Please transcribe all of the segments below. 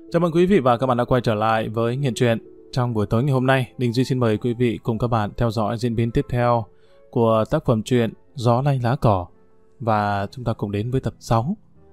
Chào mừng quý vị và các bạn đã quay trở lại với Nghiện Truyện. Trong buổi tối ngày hôm nay, Đình Duy xin mời quý vị cùng các bạn theo dõi diễn biến tiếp theo của tác phẩm truyện Gió Lay Lá Cỏ. Và chúng ta cùng đến với tập 6.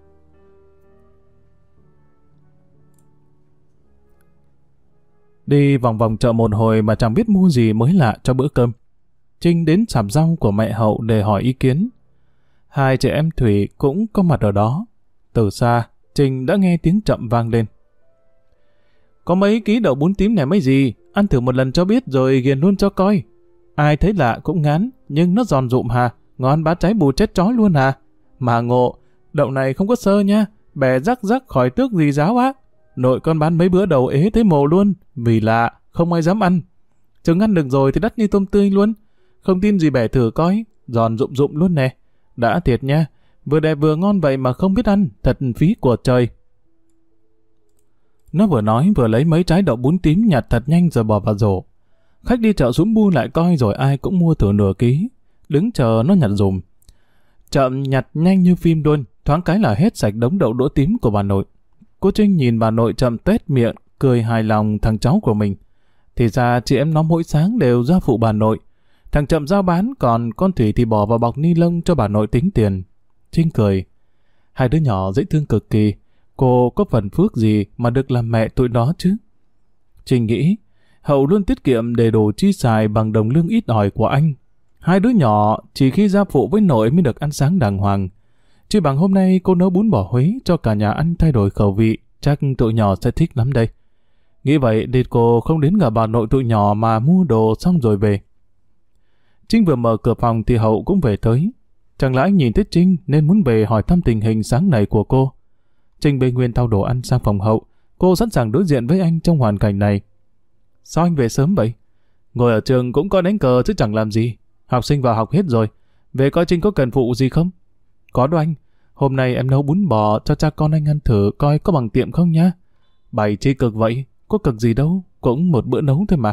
Đi vòng vòng chợ một hồi mà chẳng biết mua gì mới lạ cho bữa cơm. Trinh đến sạp rau của mẹ Hậu để hỏi ý kiến. Hai chị em Thủy cũng có mặt ở đó. Từ xa, Trinh đã nghe tiếng chậm vang lên. Có mấy ký đậu bún tím này mấy gì, ăn thử một lần cho biết rồi ghiền luôn cho coi. Ai thấy lạ cũng ngán, nhưng nó giòn rụm hà, ngon bá cháy bù chết chó luôn hà. Mà ngộ, đậu này không có sơ nha, bẻ rắc rắc khỏi tước gì giáo á. Nội con bán mấy bữa đầu ế thấy mồ luôn, vì lạ, không ai dám ăn. Chừng ăn được rồi thì đắt như tôm tươi luôn. Không tin gì bẻ thử coi, giòn rụm rụm luôn nè. Đã thiệt nha, vừa đẹp vừa ngon vậy mà không biết ăn, thật phí của trời. Nó vừa nói vừa lấy mấy trái đậu bún tím nhặt thật nhanh rồi bỏ vào rổ. Khách đi chợ xuống bu lại coi rồi ai cũng mua thử nửa ký. Đứng chờ nó nhặt dùm. Chậm nhặt nhanh như phim luôn, thoáng cái là hết sạch đống đậu đũa tím của bà nội. Cô Trinh nhìn bà nội Chậm tuét miệng, cười hài lòng thằng cháu của mình. Thì ra chị em nó mỗi sáng đều ra phụ bà nội. Thằng Chậm giao bán, còn con Thủy thì bỏ vào bọc ni lông cho bà nội tính tiền. Trinh cười. Hai đứa nhỏ dễ thương cực kỳ. Cô có phần phước gì mà được làm mẹ tụi nó chứ? Trinh nghĩ, Hậu luôn tiết kiệm để đồ chi xài bằng đồng lương ít ỏi của anh. Hai đứa nhỏ chỉ khi ra phụ với nội mới được ăn sáng đàng hoàng. Chỉ bằng hôm nay cô nấu bún bò Huế cho cả nhà ăn thay đổi khẩu vị, chắc tụi nhỏ sẽ thích lắm đây. Nghĩ vậy để cô không đến gặp bà nội tụi nhỏ mà mua đồ xong rồi về. Trinh vừa mở cửa phòng thì Hậu cũng về tới. Chẳng lẽ anh nhìn thấy Trinh nên muốn về hỏi thăm tình hình sáng này của cô. Trinh bê nguyên thau đồ ăn sang phòng Hậu. Cô sẵn sàng đối diện với anh trong hoàn cảnh này. Sao anh về sớm vậy? Ngồi ở trường cũng có đánh cờ chứ chẳng làm gì. Học sinh vào học hết rồi. Về coi Trinh có cần phụ gì không? Có đâu anh. Hôm nay em nấu bún bò cho cha con anh ăn thử coi có bằng tiệm không nhá. Bày chi cực vậy. Có cực gì đâu. Cũng một bữa nấu thôi mà.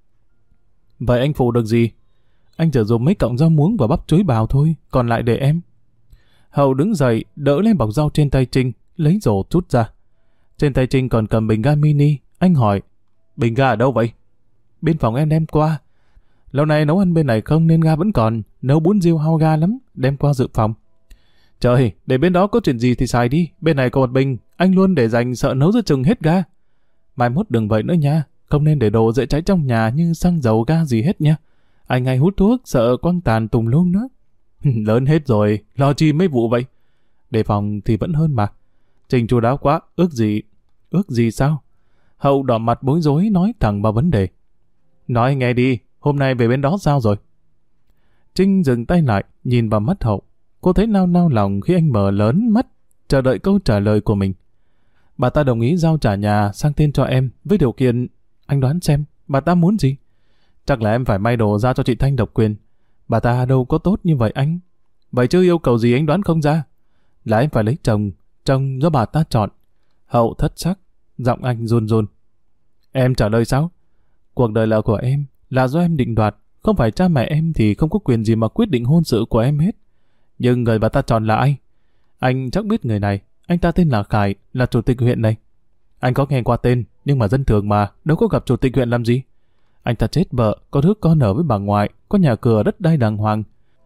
Vậy anh phụ được gì? Anh chỉ dùng mấy cọng rau muống và bắp chuối bào thôi. Còn lại để em. Hậu đứng dậy đỡ lên bọc rau trên tay Trinh. Lấy rổ chút ra. Trên tay Trinh còn cầm bình ga mini. Anh hỏi, bình ga ở đâu vậy? Bên phòng em đem qua. Lâu nay nấu ăn bên này không nên ga vẫn còn. Nấu bún riêu hao ga lắm. Đem qua dự phòng. Trời, để bên đó có chuyện gì thì xài đi. Bên này có một bình. Anh luôn để dành sợ nấu giữa chừng hết ga. Mai mốt đừng vậy nữa nha. Không nên để đồ dễ cháy trong nhà như xăng dầu ga gì hết nha. Anh hay hút thuốc sợ quăng tàn tùm lum nữa. Lớn hết rồi. Lo chi mấy vụ vậy? Đề phòng thì vẫn hơn mà. Trinh chu đáo quá, ước gì? Ước gì sao? Hậu đỏ mặt bối rối nói thẳng vào vấn đề. Nói nghe đi, hôm nay về bên đó sao rồi? Trinh dừng tay lại, nhìn vào mắt Hậu. Cô thấy nao nao lòng khi anh mở lớn mắt, chờ đợi câu trả lời của mình. Bà ta đồng ý giao trả nhà sang tên cho em, với điều kiện, anh đoán xem, bà ta muốn gì? Chắc là em phải may đồ ra cho chị Thanh độc quyền. Bà ta đâu có tốt như vậy anh. Vậy chứ yêu cầu gì anh đoán không ra? Là em phải lấy chồng do bà ta chọn. Hậu thất sắc, giọng anh run run. Em trả lời sao? Cuộc đời là của em, là do em định đoạt. Không phải cha mẹ em thì không có quyền gì mà quyết định hôn sự của em hết. Nhưng người bà ta chọn là ai? Anh chắc biết người này. Anh ta tên là Khải, là chủ tịch huyện này. Anh có nghe qua tên, nhưng mà dân thường mà, đâu có gặp chủ tịch huyện làm gì. Anh ta chết vợ, có đứa con ở với bà ngoại, có nhà cửa đất đai đàng hoàng.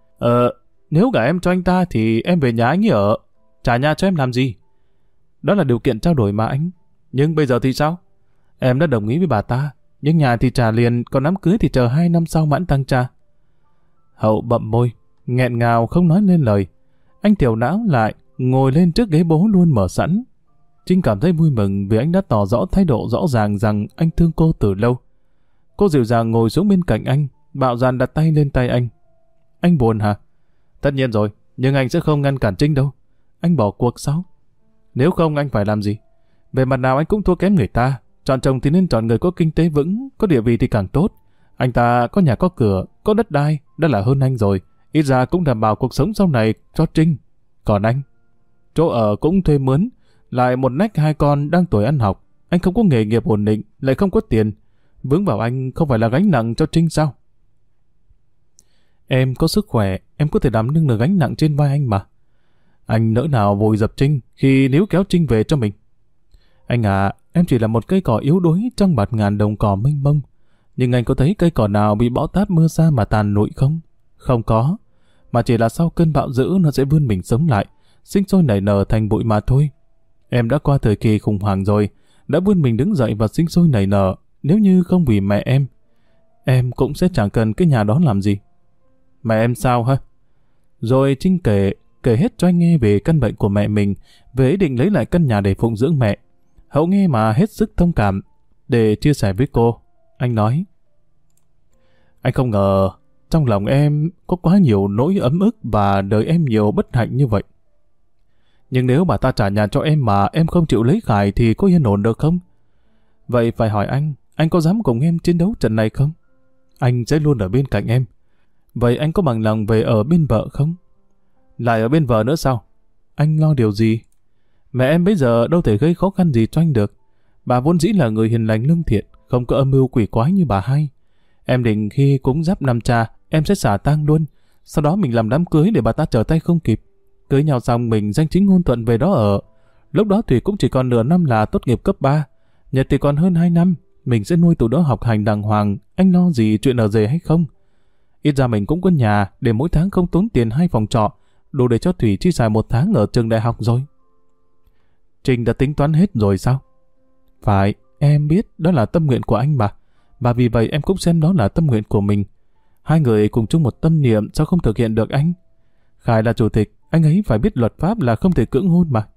Nếu gả em cho anh ta thì em về nhà anh ấy ở. Trả nhà cho em làm gì? Đó là điều kiện trao đổi mà anh. Nhưng bây giờ thì sao? Em đã đồng ý với bà ta, nhưng nhà thì trả liền, còn đám cưới thì chờ 2 năm sau mãn tăng cha. Hậu bậm môi, nghẹn ngào không nói nên lời. Anh tiểu não lại, ngồi lên trước ghế bố luôn mở sẵn. Trinh cảm thấy vui mừng vì anh đã tỏ rõ thái độ rõ ràng rằng anh thương cô từ lâu. Cô dịu dàng ngồi xuống bên cạnh anh, bạo dạn đặt tay lên tay anh. Anh buồn hả? Tất nhiên rồi, nhưng anh sẽ không ngăn cản Trinh đâu. Anh bỏ cuộc sao? Nếu không anh phải làm gì? Về mặt nào anh cũng thua kém người ta. Chọn chồng thì nên chọn người có kinh tế vững, có địa vị thì càng tốt. Anh ta có nhà có cửa, có đất đai, đã là hơn anh rồi. Ít ra cũng đảm bảo cuộc sống sau này cho Trinh. Còn anh, chỗ ở cũng thuê mướn, lại một nách 2 con đang tuổi ăn học. Anh không có nghề nghiệp ổn định, lại không có tiền. Vướng vào anh không phải là gánh nặng cho Trinh sao? Em có sức khỏe, em có thể đảm đương được gánh nặng trên vai anh mà. Anh nỡ nào vội dập Trinh khi níu kéo Trinh về cho mình. Anh à, em chỉ là một cây cỏ yếu đuối trong bạt ngàn đồng cỏ mênh mông. Nhưng anh có thấy cây cỏ nào bị bão táp mưa sa mà tàn lụi không? Không có. Mà chỉ là sau cơn bão dữ nó sẽ vươn mình sống lại, sinh sôi nảy nở thành bụi mà thôi. Em đã qua thời kỳ khủng hoảng rồi, đã vươn mình đứng dậy và sinh sôi nảy nở. Nếu như không vì mẹ em cũng sẽ chẳng cần cái nhà đó làm gì. Mẹ em sao hả? Rồi Trinh kể hết cho anh nghe về căn bệnh của mẹ mình, về ý định lấy lại căn nhà để phụng dưỡng mẹ. Hậu nghe mà hết sức thông cảm, để chia sẻ với cô. Anh nói, anh không ngờ trong lòng em có quá nhiều nỗi ấm ức và đời em nhiều bất hạnh như vậy. Nhưng nếu bà ta trả nhà cho em mà em không chịu lấy Khải thì có yên ổn được không? Vậy phải hỏi anh có dám cùng em chiến đấu trận này không? Anh sẽ luôn ở bên cạnh em. Vậy anh có bằng lòng về ở bên vợ không? Lại ở bên vợ nữa sao? Anh lo điều gì? Mẹ em bây giờ đâu thể gây khó khăn gì cho anh được. Bà vốn dĩ là người hiền lành lương thiện, không có âm mưu quỷ quái như bà hai. Em định khi cúng giáp năm cha, em sẽ xả tang luôn. Sau đó mình làm đám cưới để bà ta trở tay không kịp. Cưới nhau xong mình danh chính ngôn thuận về đó ở. Lúc đó Thủy cũng chỉ còn nửa năm là tốt nghiệp cấp 3. Nhật thì còn hơn 2 năm. Mình sẽ nuôi tụi đó học hành đàng hoàng. Anh lo gì chuyện ở rể hay không? Ít ra mình cũng có nhà để mỗi tháng không tốn tiền 2 phòng trọ, đủ để cho Thủy chi xài 1 tháng ở trường đại học rồi. Trinh đã tính toán hết rồi sao? Phải, em biết đó là tâm nguyện của anh mà. Và vì vậy em cũng xem đó là tâm nguyện của mình. Hai người cùng chung một tâm niệm, sao không thực hiện được anh? Khải là chủ tịch, anh ấy phải biết luật pháp là không thể cưỡng hôn mà.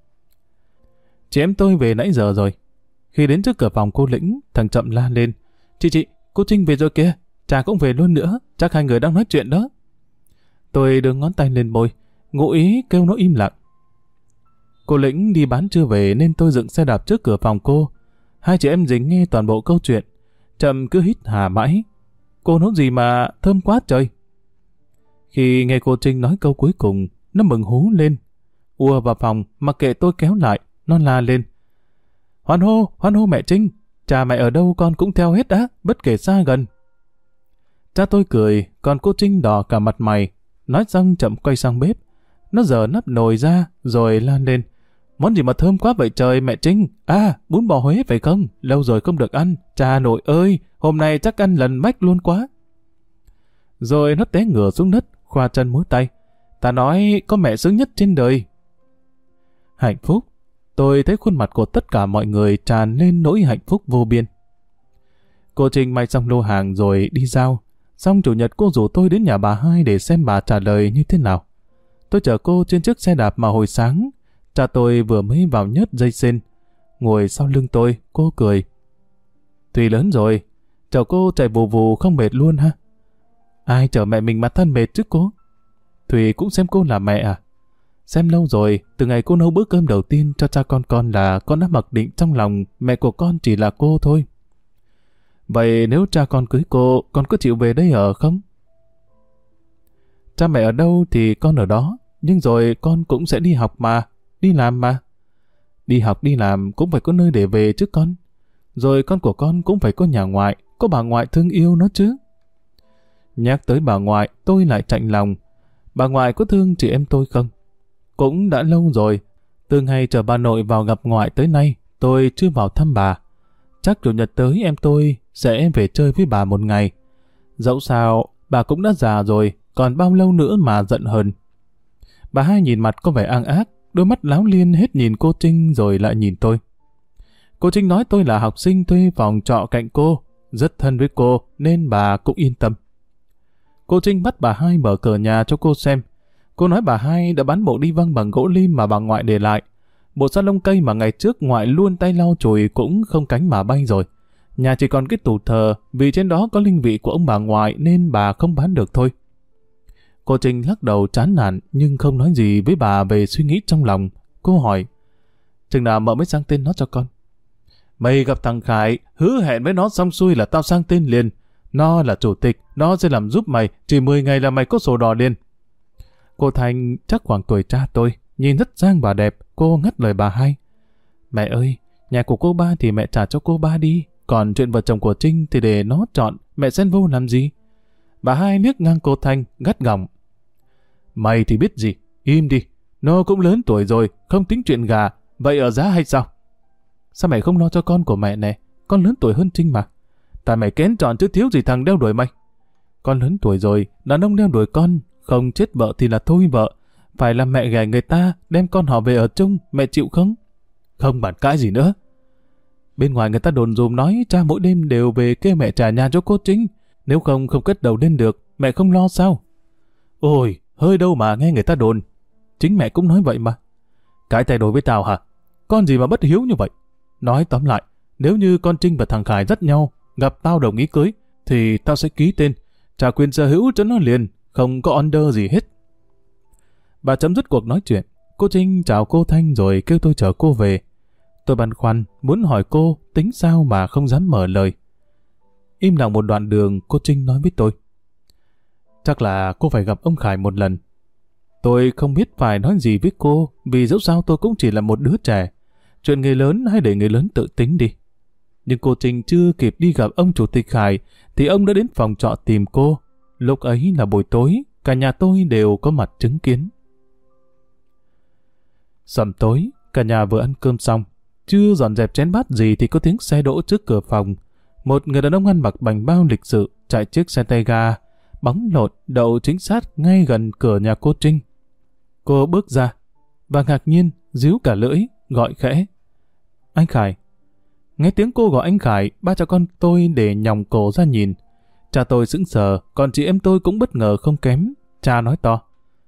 Chị em tôi về nãy giờ rồi. Khi đến trước cửa phòng cô Lĩnh, thằng Chậm la lên. Chị, cô Trinh về rồi kìa. Trà cũng về luôn nữa, chắc hai người đang nói chuyện đó. Tôi đưa ngón tay lên môi, ngụ ý kêu nó im lặng. Cô Lĩnh đi bán chưa về nên tôi dựng xe đạp trước cửa phòng cô. Hai chị em dính nghe toàn bộ câu chuyện. Chậm cứ hít hà mãi. Cô nấu gì mà thơm quá trời. Khi nghe cô Trinh nói câu cuối cùng, nó mừng hú lên. Ùa vào phòng, mặc kệ tôi kéo lại, nó la lên. Hoan hô mẹ Trinh. Cha mẹ ở đâu con cũng theo hết á, bất kể xa gần. Cha tôi cười, còn cô Trinh đỏ cả mặt mày. Nói xong Chậm quay sang bếp. Nó giở nắp nồi ra, rồi lan lên. Món gì mà thơm quá vậy trời mẹ Trinh? À, bún bò Huế phải không? Lâu rồi không được ăn. Cha nội ơi, hôm nay chắc ăn lần mách luôn quá. Rồi nó té ngửa xuống đất, khoa chân múa tay. Ta nói có mẹ sướng nhất trên đời. Hạnh phúc. Tôi thấy khuôn mặt của tất cả mọi người tràn lên nỗi hạnh phúc vô biên. Cô Trinh may xong lô hàng rồi đi giao. Xong chủ nhật cô rủ tôi đến nhà bà hai để xem bà trả lời như thế nào. Tôi chở cô trên chiếc xe đạp mà hồi sáng cha tôi vừa mới vào nhớt dây sên. Ngồi sau lưng tôi, cô cười. Thùy lớn rồi, chở cô chạy vù vù không mệt luôn ha? Ai chở mẹ mình mà thân mệt chứ cô? Thùy cũng xem cô là mẹ à? Xem lâu rồi, từ ngày cô nấu bữa cơm đầu tiên cho cha con là con đã mặc định trong lòng mẹ của con chỉ là cô thôi. Vậy nếu cha con cưới cô, con có chịu về đây ở không? Cha mẹ ở đâu thì con ở đó, nhưng rồi con cũng sẽ đi học mà, đi làm mà. Đi học đi làm cũng phải có nơi để về chứ con. Rồi con của con cũng phải có nhà ngoại, có bà ngoại thương yêu nó chứ. Nhắc tới bà ngoại, tôi lại chạnh lòng. Bà ngoại có thương chị em tôi không? Cũng đã lâu rồi, từ ngày chở bà nội vào gặp ngoại tới nay, tôi chưa vào thăm bà. Chắc chủ nhật tới em tôi sẽ về chơi với bà một ngày. Dẫu sao, bà cũng đã già rồi, còn bao lâu nữa mà giận hờn. Bà hai nhìn mặt có vẻ ang ác, đôi mắt láo liên hết nhìn cô Trinh rồi lại nhìn tôi. Cô Trinh nói tôi là học sinh thuê phòng trọ cạnh cô, rất thân với cô nên bà cũng yên tâm. Cô Trinh bắt bà hai mở cửa nhà cho cô xem. Cô nói bà hai đã bán bộ đi văng bằng gỗ lim mà bà ngoại để lại. Bộ sa lông cây mà ngày trước ngoại luôn tay lau chùi cũng không cánh mà bay rồi. Nhà chỉ còn cái tủ thờ, vì trên đó có linh vị của ông bà ngoại nên bà không bán được thôi. Cô Trinh lắc đầu chán nản nhưng không nói gì với bà về suy nghĩ trong lòng. Cô hỏi, chừng nào mợ mới sang tên nó cho con? Mày gặp thằng Khải, hứa hẹn với nó xong xuôi là tao sang tên liền. Nó là chủ tịch, nó sẽ làm giúp mày, chỉ 10 ngày là mày có sổ đỏ liền. Cô Thanh chắc khoảng tuổi cha tôi, nhìn rất giang và đẹp, cô ngắt lời bà hai. Mẹ ơi, nhà của cô ba thì mẹ trả cho cô ba đi, còn chuyện vợ chồng của Trinh thì để nó chọn, mẹ xen vô làm gì? Bà hai liếc ngang cô Thanh, gắt gỏng. Mày thì biết gì, im đi, nó cũng lớn tuổi rồi, không tính chuyện gà, vậy ở giá hay sao? Sao mẹ không lo cho con của mẹ nè? Con lớn tuổi hơn Trinh mà. Tại mày kén chọn chứ thiếu gì thằng đeo đuổi mày. Con lớn tuổi rồi, đàn ông đeo đuổi con, không chết vợ thì là thôi vợ. Phải làm mẹ ghẻ người ta, đem con họ về ở chung, mẹ chịu không? Không bàn cãi gì nữa. Bên ngoài người ta đồn dùm nói cha mỗi đêm đều về kêu mẹ trả nhà cho cô Trinh. Nếu không cất đầu lên được, mẹ không lo sao? Ôi, hơi đâu mà nghe người ta đồn. Chính mẹ cũng nói vậy mà. Cái thay đổi với tao hả? Con gì mà bất hiếu như vậy? Nói tóm lại, nếu như con Trinh và thằng Khải dắt nhau, gặp tao đồng ý cưới, thì tao sẽ ký tên, trả quyền sở hữu cho nó liền, không có order gì hết. Bà chấm dứt cuộc nói chuyện. Cô Trinh chào cô Thanh rồi kêu tôi chở cô về. Tôi băn khoăn, muốn hỏi cô tính sao mà không dám mở lời. Im lặng một đoạn đường, cô Trinh nói với tôi. Chắc là cô phải gặp ông Khải một lần. Tôi không biết phải nói gì với cô, vì dẫu sao tôi cũng chỉ là một đứa trẻ. Chuyện người lớn hãy để người lớn tự tính đi. Nhưng cô Trinh chưa kịp đi gặp ông chủ tịch Khải, thì ông đã đến phòng trọ tìm cô. Lúc ấy là buổi tối, cả nhà tôi đều có mặt chứng kiến. Sầm tối, cả nhà vừa ăn cơm xong. Chưa dọn dẹp chén bát gì thì có tiếng xe đỗ trước cửa phòng. Một người đàn ông ăn mặc bảnh bao lịch sự chạy chiếc xe tay ga, bóng lộn đậu chính xác ngay gần cửa nhà cô Trinh. Cô bước ra và ngạc nhiên díu cả lưỡi, gọi khẽ. Anh Khải. Nghe tiếng cô gọi anh Khải, ba cha con tôi để nhòng cổ ra nhìn. Cha tôi sững sờ, còn chị em tôi cũng bất ngờ không kém. Cha nói to.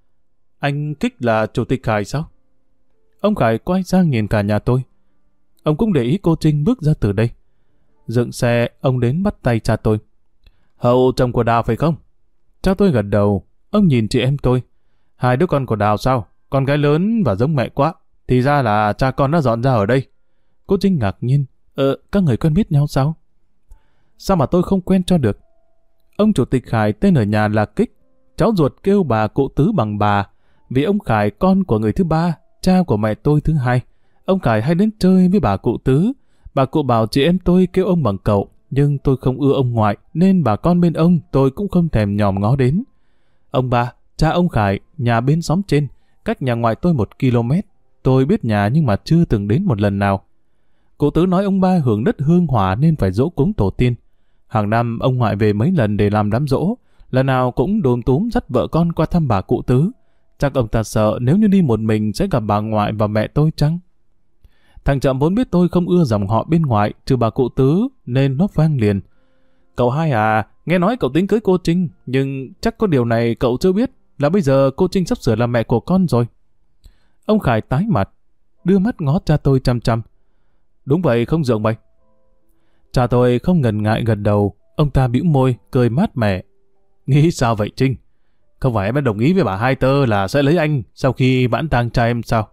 Anh Kích là chủ tịch Khải sao? Ông Khải quay sang nhìn cả nhà tôi. Ông cũng để ý cô Trinh bước ra từ đây. Dựng xe, ông đến bắt tay cha tôi. Hậu chồng của Đào phải không? Cha tôi gật đầu. Ông nhìn chị em tôi. Hai đứa con của Đào sao? Con gái lớn và giống mẹ quá. Thì ra là cha con đã dọn ra ở đây. Cô Trinh ngạc nhiên. Các người quen biết nhau sao? Sao mà tôi không quen cho được? Ông chủ tịch Khải tên ở nhà là Kích. Cháu ruột kêu bà cụ Tứ bằng bà. Vì ông Khải con của người thứ ba, cha của mẹ tôi thứ hai. Ông Khải hay đến chơi với bà cụ Tứ. Bà cụ bảo chị em tôi kêu ông bằng cậu. Nhưng tôi không ưa ông ngoại, nên bà con bên ông tôi cũng không thèm nhòm ngó đến. Ông ba, cha ông Khải, nhà bên xóm trên, cách nhà ngoại tôi 1 km. Tôi biết nhà nhưng mà chưa từng đến một lần nào. Cụ Tứ nói ông ba hưởng đất hương hỏa nên phải giỗ cúng tổ tiên. Hàng năm ông ngoại về mấy lần để làm đám giỗ, lần nào cũng đồm túm dắt vợ con qua thăm bà cụ Tứ. Chắc ông ta sợ nếu như đi một mình sẽ gặp bà ngoại và mẹ tôi chăng? Thằng Trậm vốn biết tôi không ưa dòng họ bên ngoại trừ bà cụ Tứ nên nó vang liền. Cậu hai à, nghe nói cậu tính cưới cô Trinh, nhưng chắc có điều này cậu chưa biết là bây giờ cô Trinh sắp sửa làm mẹ của con rồi. Ông Khải tái mặt, đưa mắt ngó cha tôi chăm chăm. Đúng vậy không Dượng mày? Cha tôi không ngần ngại gật đầu, ông ta bĩu môi, cười mát mẻ. Nghĩ sao vậy Trinh? Không phải em đã đồng ý với bà Hai Tơ là sẽ lấy anh sau khi vãn tang cha em sao?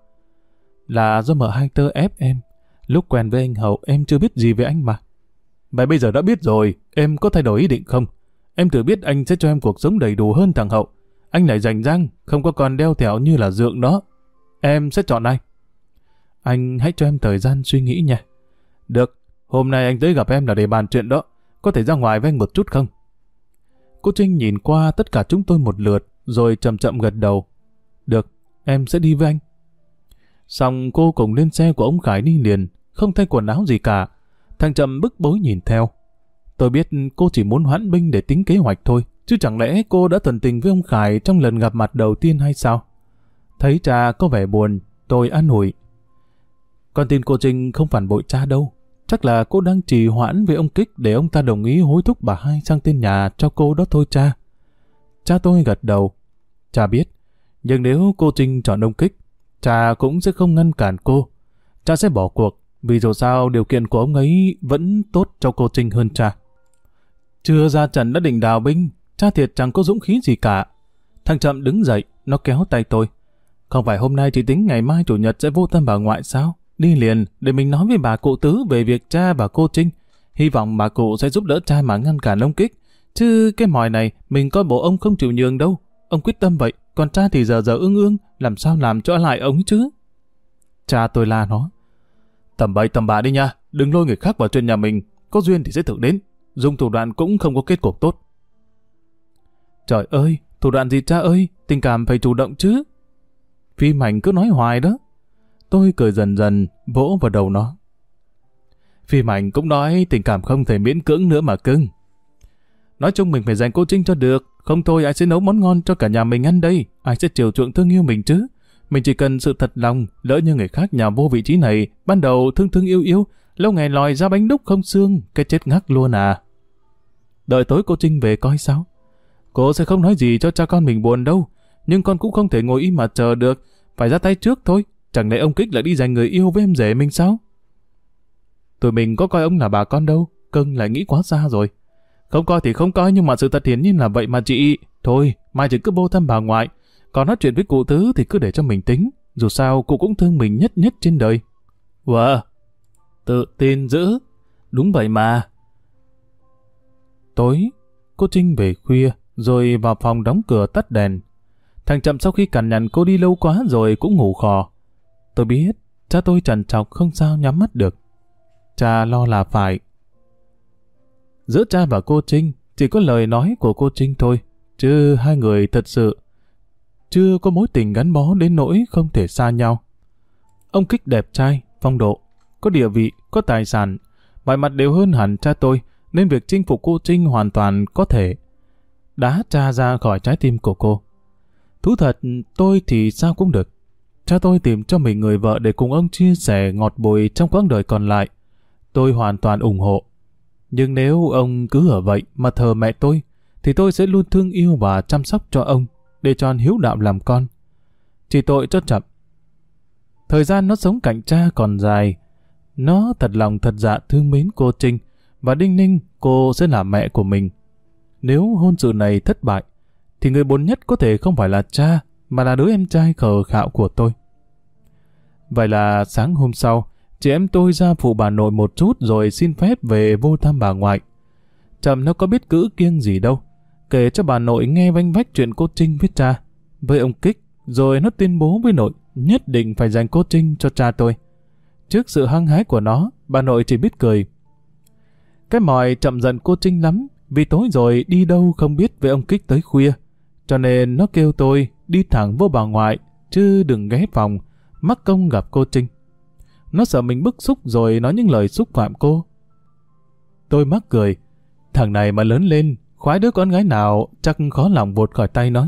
Là do mợ Hai Tơ ép em. Lúc quen với anh Hậu em chưa biết gì về anh mà. Vậy bây giờ đã biết rồi, em có thay đổi ý định không? Em tự biết anh sẽ cho em cuộc sống đầy đủ hơn thằng Hậu. Anh lại rành rang, không có còn đeo thẻo như là Dượng đó. Em sẽ chọn ai? Anh hãy cho em thời gian suy nghĩ nha. Được, hôm nay anh tới gặp em là để bàn chuyện đó. Có thể ra ngoài với anh một chút không? Cô Trinh nhìn qua tất cả chúng tôi một lượt, rồi chậm chậm gật đầu. Được, em sẽ đi với anh. Xong cô cùng lên xe của ông Khải đi liền, không thay quần áo gì cả. Thằng Trậm bức bối nhìn theo. Tôi biết cô chỉ muốn hoãn binh để tính kế hoạch thôi, chứ chẳng lẽ cô đã thuần tình với ông Khải trong lần gặp mặt đầu tiên hay sao? Thấy cha có vẻ buồn, tôi an ủi. Con tin cô Trinh không phản bội cha đâu. Chắc là cô đang trì hoãn với ông Kích để ông ta đồng ý hối thúc bà Hai sang tên nhà cho cô đó thôi cha. Cha tôi gật đầu. Cha biết, nhưng nếu cô Trinh chọn ông Kích, cha cũng sẽ không ngăn cản cô. Cha sẽ bỏ cuộc, vì dù sao điều kiện của ông ấy vẫn tốt cho cô Trinh hơn cha. Chưa ra trận đã định đào binh, cha thiệt chẳng có dũng khí gì cả. Thằng Trậm đứng dậy, nó kéo tay tôi. Không phải hôm nay chỉ tính ngày mai chủ nhật sẽ vô tâm bà ngoại sao? Đi liền để mình nói với bà cụ Tứ về việc cha và cô Trinh. Hy vọng bà cụ sẽ giúp đỡ cha mà ngăn cản ông Kích. Chứ cái mòi này mình coi bộ ông không chịu nhường đâu. Ông quyết tâm vậy, còn cha thì giờ ương ương, làm sao làm cho lại ông chứ? Cha tôi la nó. Tầm bậy tầm bạ đi nha, đừng lôi người khác vào chuyện nhà mình. Có duyên thì sẽ tự đến, dùng thủ đoạn cũng không có kết cục tốt. Trời ơi, thủ đoạn gì cha ơi, tình cảm phải chủ động chứ. Phim ảnh cứ nói hoài đó. Tôi cười dần dần, vỗ vào đầu nó. Phim ảnh cũng nói tình cảm không thể miễn cưỡng nữa mà cưng. Nói chung mình phải dành cô Trinh cho được, không thôi ai sẽ nấu món ngon cho cả nhà mình ăn đây, ai sẽ chiều chuộng thương yêu mình chứ. Mình chỉ cần sự thật lòng, lỡ như người khác nhào vô vị trí này, ban đầu thương thương yêu yêu, lâu ngày lòi ra bánh đúc không xương, cái chết ngắc luôn à. Đợi tối cô Trinh về coi sao. Cô sẽ không nói gì cho cha con mình buồn đâu, nhưng con cũng không thể ngồi im mà chờ được, phải ra tay trước thôi. Chẳng lẽ ông Kích lại đi giành người yêu với em rể mình sao? Tụi mình có coi ông là bà con đâu, cưng lại nghĩ quá xa rồi. Không coi thì không coi, nhưng mà sự thật hiển nhiên là vậy mà chị. Thôi, mai chỉ cứ vô thăm bà ngoại. Còn nói chuyện với cụ Tứ thì cứ để cho mình tính. Dù sao cụ cũng thương mình nhất nhất trên đời. Wow, tự tin dữ. Đúng vậy mà. Tối, cô Trinh về khuya, rồi vào phòng đóng cửa tắt đèn. Thằng Chậm sau khi cằn nhằn cô đi lâu quá rồi cũng ngủ khò. Tôi biết, cha tôi trằn trọc không sao nhắm mắt được. Cha lo là phải. Giữa cha và cô Trinh chỉ có lời nói của cô Trinh thôi, chứ hai người thật sự chưa có mối tình gắn bó đến nỗi không thể xa nhau. Ông Kích đẹp trai, phong độ, có địa vị, có tài sản, mọi mặt đều hơn hẳn cha tôi, nên việc chinh phục cô Trinh hoàn toàn có thể đá cha ra khỏi trái tim của cô. Thú thật, tôi thì sao cũng được. Cha tôi tìm cho mình người vợ để cùng ông chia sẻ ngọt bùi trong quãng đời còn lại. Tôi hoàn toàn ủng hộ. Nhưng nếu ông cứ ở vậy mà thờ mẹ tôi, thì tôi sẽ luôn thương yêu và chăm sóc cho ông, để tròn hiếu đạo làm con. Chỉ tội cho Chậm. Thời gian nó sống cạnh cha còn dài. Nó thật lòng thật dạ thương mến cô Trinh, và đinh ninh cô sẽ là mẹ của mình. Nếu hôn sự này thất bại, thì người buồn nhất có thể không phải là cha, mà là đứa em trai khờ khạo của tôi. Vậy là sáng hôm sau, chị em tôi ra phụ bà nội một chút rồi xin phép về vô thăm bà ngoại. Chậm nó có biết cữ kiêng gì đâu, kể cho bà nội nghe vanh vách chuyện cô Trinh với cha, với ông Kích, rồi nó tuyên bố với nội nhất định phải dành cô Trinh cho cha tôi. Trước sự hăng hái của nó, bà nội chỉ biết cười. Cái mòi Chậm giận cô Trinh lắm, vì tối rồi đi đâu không biết với ông Kích tới khuya, cho nên nó kêu tôi đi thẳng vô bà ngoại, chứ đừng ghé phòng, mắc công gặp cô Trinh. Nó sợ mình bức xúc rồi nói những lời xúc phạm cô. Tôi mắc cười. Thằng này mà lớn lên, khoái đứa con gái nào chắc khó lòng vụt khỏi tay nó.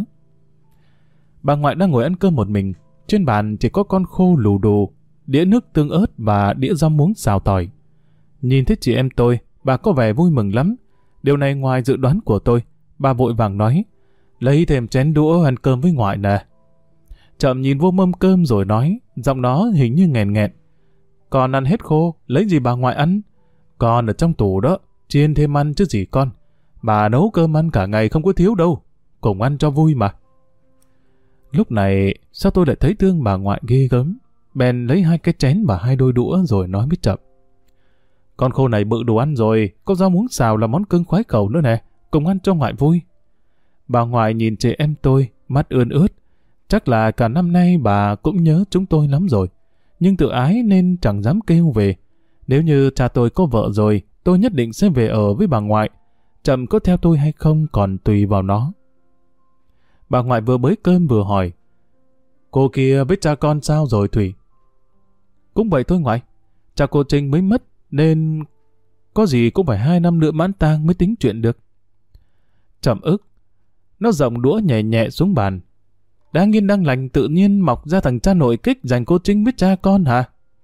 Bà ngoại đang ngồi ăn cơm một mình. Trên bàn chỉ có con khô lù đù, đĩa nước tương ớt và đĩa rau muống xào tỏi. Nhìn thấy chị em tôi, bà có vẻ vui mừng lắm. Điều này ngoài dự đoán của tôi. Bà vội vàng nói, lấy thêm chén đũa ăn cơm với ngoại nè. Chậm nhìn vô mâm cơm rồi nói, giọng nó hình như nghẹn nghẹn. Con ăn hết khô, lấy gì bà ngoại ăn? Con ở trong tủ đó, chiên thêm ăn chứ gì con. Bà nấu cơm ăn cả ngày không có thiếu đâu, cùng ăn cho vui mà. Lúc này, sao tôi lại thấy thương bà ngoại ghê gớm? Bèn lấy 2 cái chén và 2 đôi đũa rồi nói với Chậm. Con khô này bự đồ ăn rồi, có rau muống xào là món cưng khoái khẩu nữa nè, cùng ăn cho ngoại vui. Bà ngoại nhìn chị em tôi, mắt ươn ướt. Chắc là cả năm nay bà cũng nhớ chúng tôi lắm rồi, nhưng tự ái nên chẳng dám kêu về. Nếu như cha tôi có vợ rồi, tôi nhất định sẽ về ở với bà ngoại. Chậm có theo tôi hay không còn tùy vào nó. Bà ngoại vừa bới cơm vừa hỏi, cô kia với cha con sao rồi Thủy? Cũng vậy thôi ngoại, cha cô Trinh mới mất nên có gì cũng phải 2 năm nữa mãn tang mới tính chuyện được. Chậm ức, nó giọng đũa nhẹ nhẹ xuống bàn. Đang yên đang lành tự nhiên mọc ra thằng cha nội Kích giành cô Trinh với cha con hả?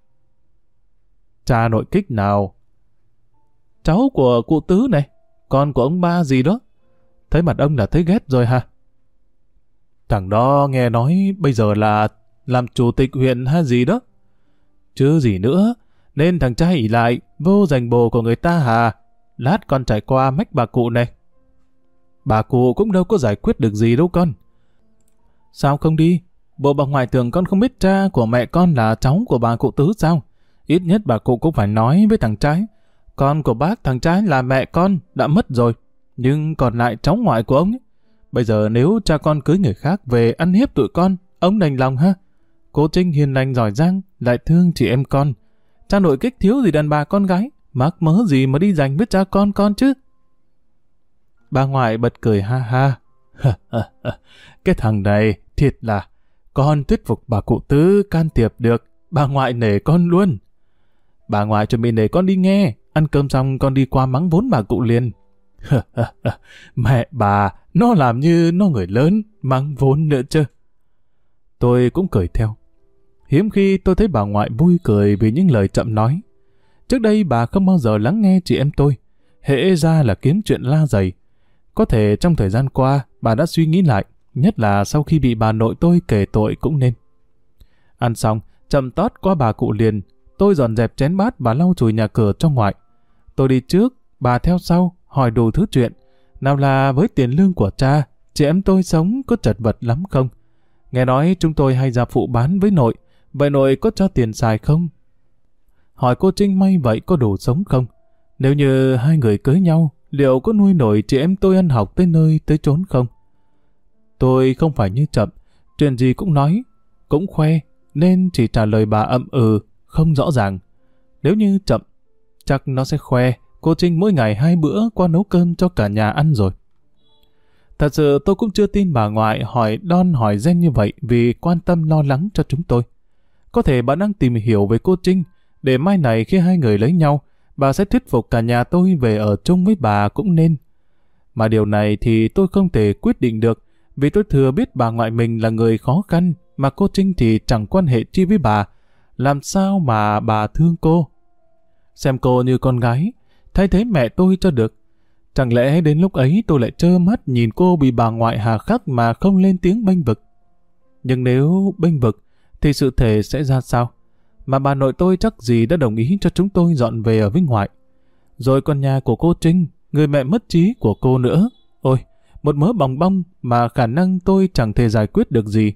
Cha nội Kích nào? Cháu của cụ Tứ này, con của ông ba gì đó. Thấy mặt ông là thấy ghét rồi hả? Thằng đó nghe nói bây giờ là làm chủ tịch huyện hay gì đó. Chứ gì nữa, nên thằng trai ỷ lại, vô giành bồ của người ta hả? Lát con trải qua mách bà cụ này. Bà cụ cũng đâu có giải quyết được gì đâu con. Sao không đi? Bộ bà ngoại tưởng con không biết cha của mẹ con là cháu của bà cụ Tứ sao? Ít nhất bà cụ cũng phải nói với thằng trai. Con của bác thằng trai là mẹ con, đã mất rồi. Nhưng còn lại cháu ngoại của ông ấy. Bây giờ nếu cha con cưới người khác về ăn hiếp tụi con, ông đành lòng ha? Cô Trinh hiền lành giỏi giang, lại thương chị em con. Cha nội Kích thiếu gì đàn bà con gái, mắc mớ gì mà đi giành với cha con chứ? Bà ngoại bật cười ha ha. Cái thằng này thiệt là con thuyết phục bà cụ Tứ can thiệp được, bà ngoại nể con luôn. Bà ngoại chuẩn bị để con đi nghe, ăn cơm xong con đi qua mắng vốn bà cụ liền. Mẹ bà, nó làm như nó người lớn, mắng vốn nữa chứ. Tôi cũng cười theo. Hiếm khi tôi thấy bà ngoại vui cười vì những lời Trậm nói. Trước đây bà không bao giờ lắng nghe chị em tôi, hễ ra là kiếm chuyện la dày. Có thể trong thời gian qua bà đã suy nghĩ lại, nhất là sau khi bị bà nội tôi kể tội cũng nên. Ăn xong, Trậm tót qua bà cụ liền, tôi dọn dẹp chén bát và lau chùi nhà cửa cho ngoại. Tôi đi trước, bà theo sau, hỏi đủ thứ chuyện. Nào là với tiền lương của cha, chị em tôi sống có chật vật lắm không? Nghe nói chúng tôi hay ra phụ bán với nội, vậy nội có cho tiền xài không? Hỏi cô Trinh may vậy có đủ sống không? Nếu như hai người cưới nhau, liệu có nuôi nổi chị em tôi ăn học tới nơi tới chốn không? Tôi không phải như Trậm, chuyện gì cũng nói, cũng khoe, nên chỉ trả lời bà ậm ừ, không rõ ràng. Nếu như Trậm, chắc nó sẽ khoe cô Trinh mỗi ngày 2 bữa qua nấu cơm cho cả nhà ăn rồi. Thật sự tôi cũng chưa tin bà ngoại hỏi đon hỏi ren như vậy vì quan tâm lo lắng cho chúng tôi. Có thể bà đang tìm hiểu về cô Trinh, để mai này khi hai người lấy nhau, bà sẽ thuyết phục cả nhà tôi về ở chung với bà cũng nên. Mà điều này thì tôi không thể quyết định được, vì tôi thừa biết bà ngoại mình là người khó khăn, mà cô Trinh thì chẳng quan hệ chi với bà. Làm sao mà bà thương cô? Xem cô như con gái, thay thế mẹ tôi cho được. Chẳng lẽ đến lúc ấy tôi lại trơ mắt nhìn cô bị bà ngoại hà khắc mà không lên tiếng bênh vực? Nhưng nếu bênh vực, thì sự thể sẽ ra sao? Mà bà nội tôi chắc gì đã đồng ý cho chúng tôi dọn về ở với ngoại. Rồi còn nhà của cô Trinh, người mẹ mất trí của cô nữa. Ôi, một mớ bòng bong mà khả năng tôi chẳng thể giải quyết được gì.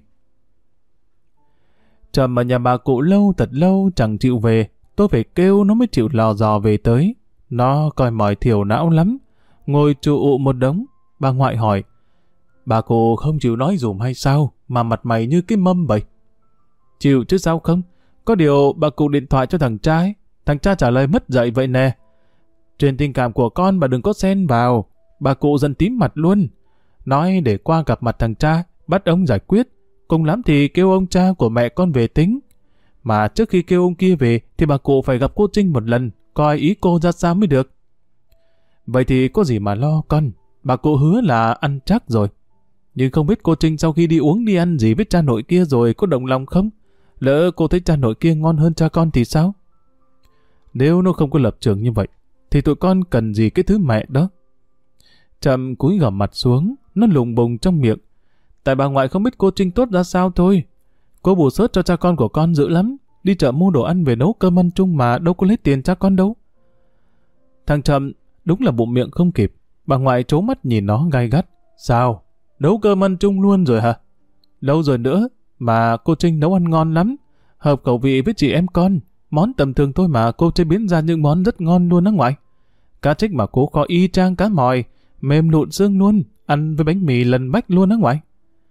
Trầm ở nhà bà cụ lâu thật lâu chẳng chịu về, tôi phải kêu nó mới chịu lò dò về tới. Nó coi mỏi thiểu não lắm, ngồi trụ ụ một đống. Bà ngoại hỏi, bà cụ không chịu nói dùm hay sao, mà mặt mày như cái mâm vậy? Chịu chứ sao không? Có điều bà cụ điện thoại cho thằng cha ấy. Thằng cha trả lời mất dạy vậy nè. Trên tình cảm của con bà đừng có xen vào. Bà cụ giận tím mặt luôn. Nói để qua gặp mặt thằng cha, bắt ông giải quyết. Cùng lắm thì kêu ông cha của mẹ con về tính. Mà trước khi kêu ông kia về thì bà cụ phải gặp cô Trinh một lần, coi ý cô ra sao mới được. Vậy thì có gì mà lo con. Bà cụ hứa là ăn chắc rồi. Nhưng không biết cô Trinh sau khi đi uống đi ăn gì với cha nội kia rồi có động lòng không? Lỡ cô thấy cha nội kia ngon hơn cha con thì sao? Nếu nó không có lập trường như vậy, thì tụi con cần gì cái thứ mẹ đó? Trầm cúi gằm mặt xuống, nó lùng bùng trong miệng. Tại bà ngoại không biết cô Trinh tốt ra sao thôi. Cô bù sớt cho cha con của con dữ lắm. Đi chợ mua đồ ăn về nấu cơm ăn chung mà đâu có lấy tiền cha con đâu. Thằng Trầm đúng là bụng miệng không kịp. Bà ngoại trố mắt nhìn nó gay gắt. Sao? Nấu cơm ăn chung luôn rồi hả? Lâu rồi nữa, mà cô Trinh nấu ăn ngon lắm. Hợp khẩu vị với chị em con. Món tầm thường thôi mà cô chế biến ra những món rất ngon luôn đó ngoại. Cá trích mà cô kho y chang cá mòi, mềm lụn xương luôn, ăn với bánh mì lần bách luôn đó ngoại.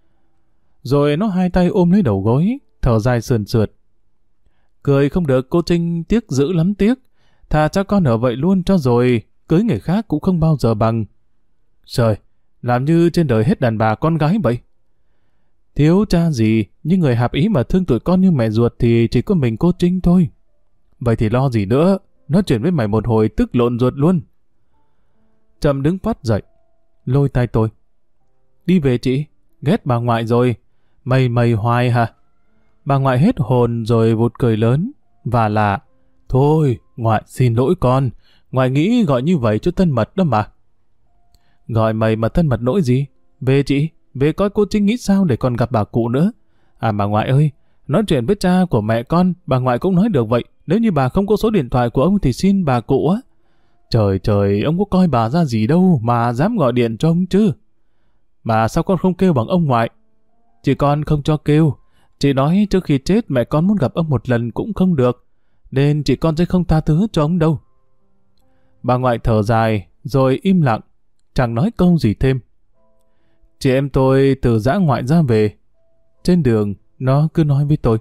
Rồi nó hai tay ôm lấy đầu gối, thở dài sườn sượt. Cười không được, cô Trinh tiếc dữ lắm tiếc. Thà cha con ở vậy luôn cho rồi, cưới người khác cũng không bao giờ bằng. Trời, làm như trên đời hết đàn bà con gái vậy. Thiếu cha gì, nhưng người hạp ý mà thương tụi con như mẹ ruột thì chỉ có mình cô Trinh thôi. Vậy thì lo gì nữa, nói chuyện với mày một hồi tức lộn ruột luôn. Trầm đứng phát dậy, lôi tay tôi. Đi về chị, ghét bà ngoại rồi. Mày hoài hả? Bà ngoại hết hồn rồi vụt cười lớn. Và là, thôi, ngoại xin lỗi con. Ngoại nghĩ gọi như vậy cho thân mật đó mà. Gọi mày mà thân mật nỗi gì? Về chị, về coi cô Trinh nghĩ sao để còn gặp bà cụ nữa. À bà ngoại ơi, nói chuyện với cha của mẹ con, bà ngoại cũng nói được vậy. Nếu như bà không có số điện thoại của ông thì xin bà cụ á. Trời, ông có coi bà ra gì đâu mà dám gọi điện cho ông chứ. Mà sao con không kêu bằng ông ngoại? Chị con không cho kêu. Chị nói trước khi chết mẹ con muốn gặp ông một lần cũng không được. Nên chị con sẽ không tha thứ cho ông đâu. Bà ngoại thở dài, rồi im lặng, chẳng nói câu gì thêm. Chị em tôi từ dã ngoại ra về. Trên đường, nó cứ nói với tôi.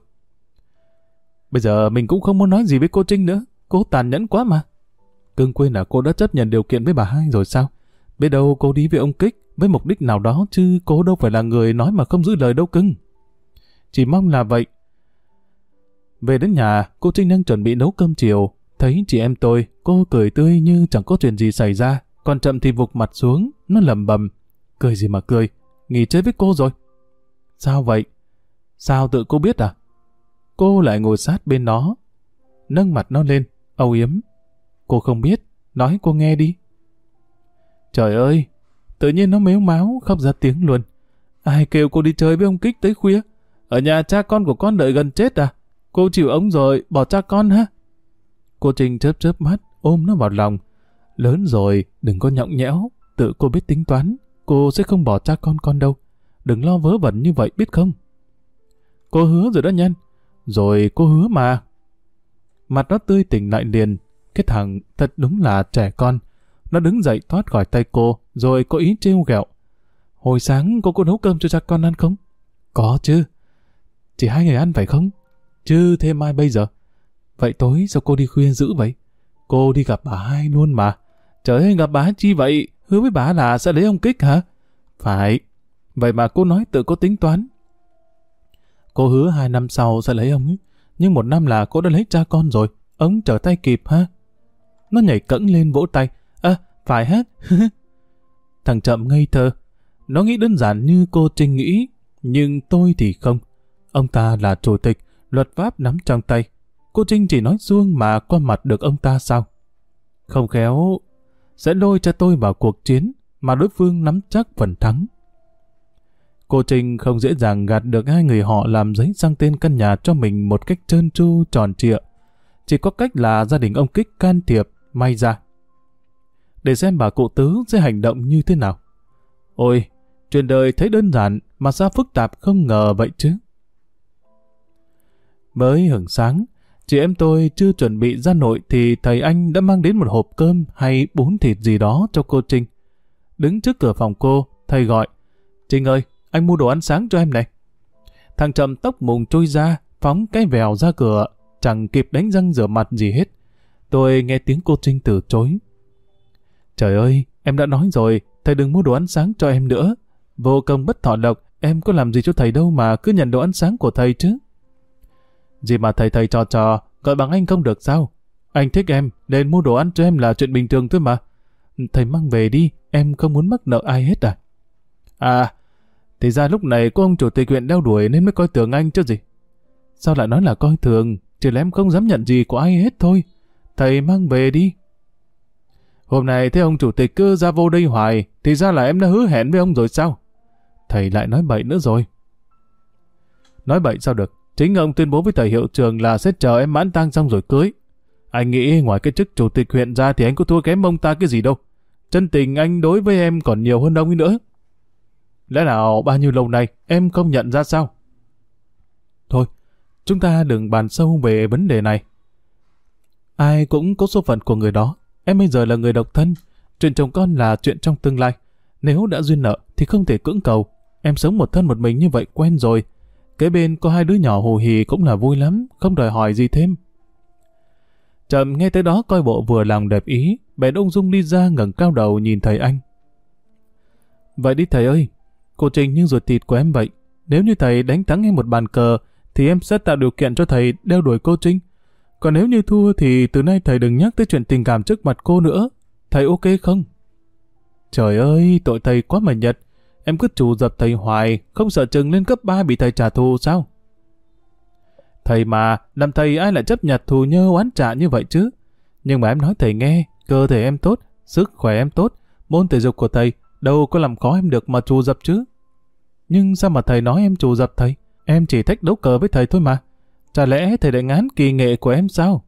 Bây giờ mình cũng không muốn nói gì với cô Trinh nữa. Cô tàn nhẫn quá mà. Cưng quên là cô đã chấp nhận điều kiện với bà hai rồi sao? Biết đâu cô đi với ông Kích với mục đích nào đó chứ cô đâu phải là người nói mà không giữ lời đâu cưng. Chỉ mong là vậy. Về đến nhà, cô Trinh đang chuẩn bị nấu cơm chiều. Thấy chị em tôi, cô cười tươi như chẳng có chuyện gì xảy ra, còn Chậm thì vụt mặt xuống, nó lẩm bẩm. Cười gì mà cười, nghỉ chơi với cô rồi. Sao vậy? Sao tự cô biết à? Cô lại ngồi sát bên nó, nâng mặt nó lên, âu yếm. Cô không biết, nói cô nghe đi. Trời ơi, tự nhiên nó mếu máo, khóc ra tiếng luôn. Ai kêu cô đi chơi với ông Kích tới khuya? Ở nhà cha con của con đợi gần chết à? Cô chịu ông rồi, bỏ cha con ha? Cô Trinh chớp chớp mắt, ôm nó vào lòng. Lớn rồi, đừng có nhõng nhẽo, tự cô biết tính toán, cô sẽ không bỏ cha con đâu. Đừng lo vớ vẩn như vậy biết không? Cô hứa rồi đó Nhân. Rồi cô hứa mà. Mặt nó tươi tỉnh lại liền. Cái thằng thật đúng là trẻ con. Nó đứng dậy thoát khỏi tay cô, rồi có ý trêu ghẹo. Hồi sáng cô có nấu cơm cho cha con ăn không? Có chứ. Chỉ 2 người ăn phải không? Chứ thêm ai bây giờ? Vậy tối sao cô đi khuya dữ vậy? Cô đi gặp bà hai luôn mà. Trời ơi, gặp bà chi vậy? Hứa với bà là sẽ lấy ông Kích hả? Phải. Vậy mà cô nói tự cô tính toán. Cô hứa 2 năm sau sẽ lấy ông ấy. Nhưng 1 năm là cô đã lấy cha con rồi. Ông trở tay kịp ha? Nó nhảy cẫng lên vỗ tay. Phải hết. Thằng Chậm ngây thơ. Nó nghĩ đơn giản như cô Trinh nghĩ. Nhưng tôi thì không. Ông ta là chủ tịch, luật pháp nắm trong tay. Cô Trinh chỉ nói suông mà qua mặt được ông ta sao? Không khéo sẽ lôi cho tôi vào cuộc chiến mà đối phương nắm chắc phần thắng. Cô Trinh không dễ dàng gạt được 2 người họ làm giấy sang tên căn nhà cho mình một cách trơn tru tròn trịa. Chỉ có cách là gia đình ông Kích can thiệp, may ra. Để xem bà cụ Tứ sẽ hành động như thế nào. Ôi, chuyện đời thấy đơn giản mà sao phức tạp không ngờ vậy chứ. Mới hửng sáng, chị em tôi chưa chuẩn bị ra nội thì thầy anh đã mang đến một hộp cơm hay bún thịt gì đó cho cô Trinh. Đứng trước cửa phòng cô, thầy gọi. Trinh ơi, anh mua đồ ăn sáng cho em này. Thằng Chậm tóc mùng trôi ra, phóng cái vèo ra cửa, chẳng kịp đánh răng rửa mặt gì hết. Tôi nghe tiếng cô Trinh từ chối. Trời ơi, em đã nói rồi, thầy đừng mua đồ ăn sáng cho em nữa. Vô công bất thọ lộc, em có làm gì cho thầy đâu mà cứ nhận đồ ăn sáng của thầy chứ. Gì mà thầy trò, gọi bằng anh không được sao? Anh thích em, nên mua đồ ăn cho em là chuyện bình thường thôi mà. Thầy mang về đi, em không muốn mắc nợ ai hết à? À, thì ra lúc này có ông chủ tịch huyện đeo đuổi nên mới coi thường anh chứ gì. Sao lại nói là coi thường, chỉ là em không dám nhận gì của ai hết thôi. Thầy mang về đi. Hôm nay thấy ông chủ tịch cứ ra vô đây hoài, thì ra là em đã hứa hẹn với ông rồi sao? Thầy lại nói bậy nữa rồi. Nói bậy sao được? Chính ông tuyên bố với thầy hiệu trưởng là sẽ chờ em mãn tang xong rồi cưới. Anh nghĩ ngoài cái chức chủ tịch huyện ra thì anh có thua kém ông ta cái gì đâu. Chân tình anh đối với em còn nhiều hơn ông ấy nữa. Lẽ nào bao nhiêu lâu nay em không nhận ra sao? Thôi, chúng ta đừng bàn sâu về vấn đề này. Ai cũng có số phận của người đó. Em bây giờ là người độc thân. Chuyện chồng con là chuyện trong tương lai. Nếu đã duyên nợ thì không thể cưỡng cầu. Em sống một thân một mình như vậy quen rồi. Kế bên có 2 đứa nhỏ hù hì cũng là vui lắm, không đòi hỏi gì thêm. Chậm nghe tới đó coi bộ vừa lòng đẹp ý, bèn ung dung đi ra ngẩng cao đầu nhìn thầy anh. Vậy đi thầy ơi, cô Trinh như ruột thịt của em vậy. Nếu như thầy đánh thắng em một bàn cờ, thì em sẽ tạo điều kiện cho thầy đeo đuổi cô Trinh. Còn nếu như thua thì từ nay thầy đừng nhắc tới chuyện tình cảm trước mặt cô nữa. Thầy ok không? Trời ơi, tội thầy quá mà nhật. Em cứ trù dập thầy hoài, không sợ chừng lên cấp 3 bị thầy trả thù sao? Thầy mà, làm thầy ai lại chấp nhặt thù nhơ oán trả như vậy chứ? Nhưng mà em nói thầy nghe, cơ thể em tốt, sức khỏe em tốt, môn thể dục của thầy đâu có làm khó em được mà trù dập chứ. Nhưng sao mà thầy nói em trù dập thầy? Em chỉ thích đấu cờ với thầy thôi mà. Chả lẽ thầy lại ngán kỳ nghệ của em sao?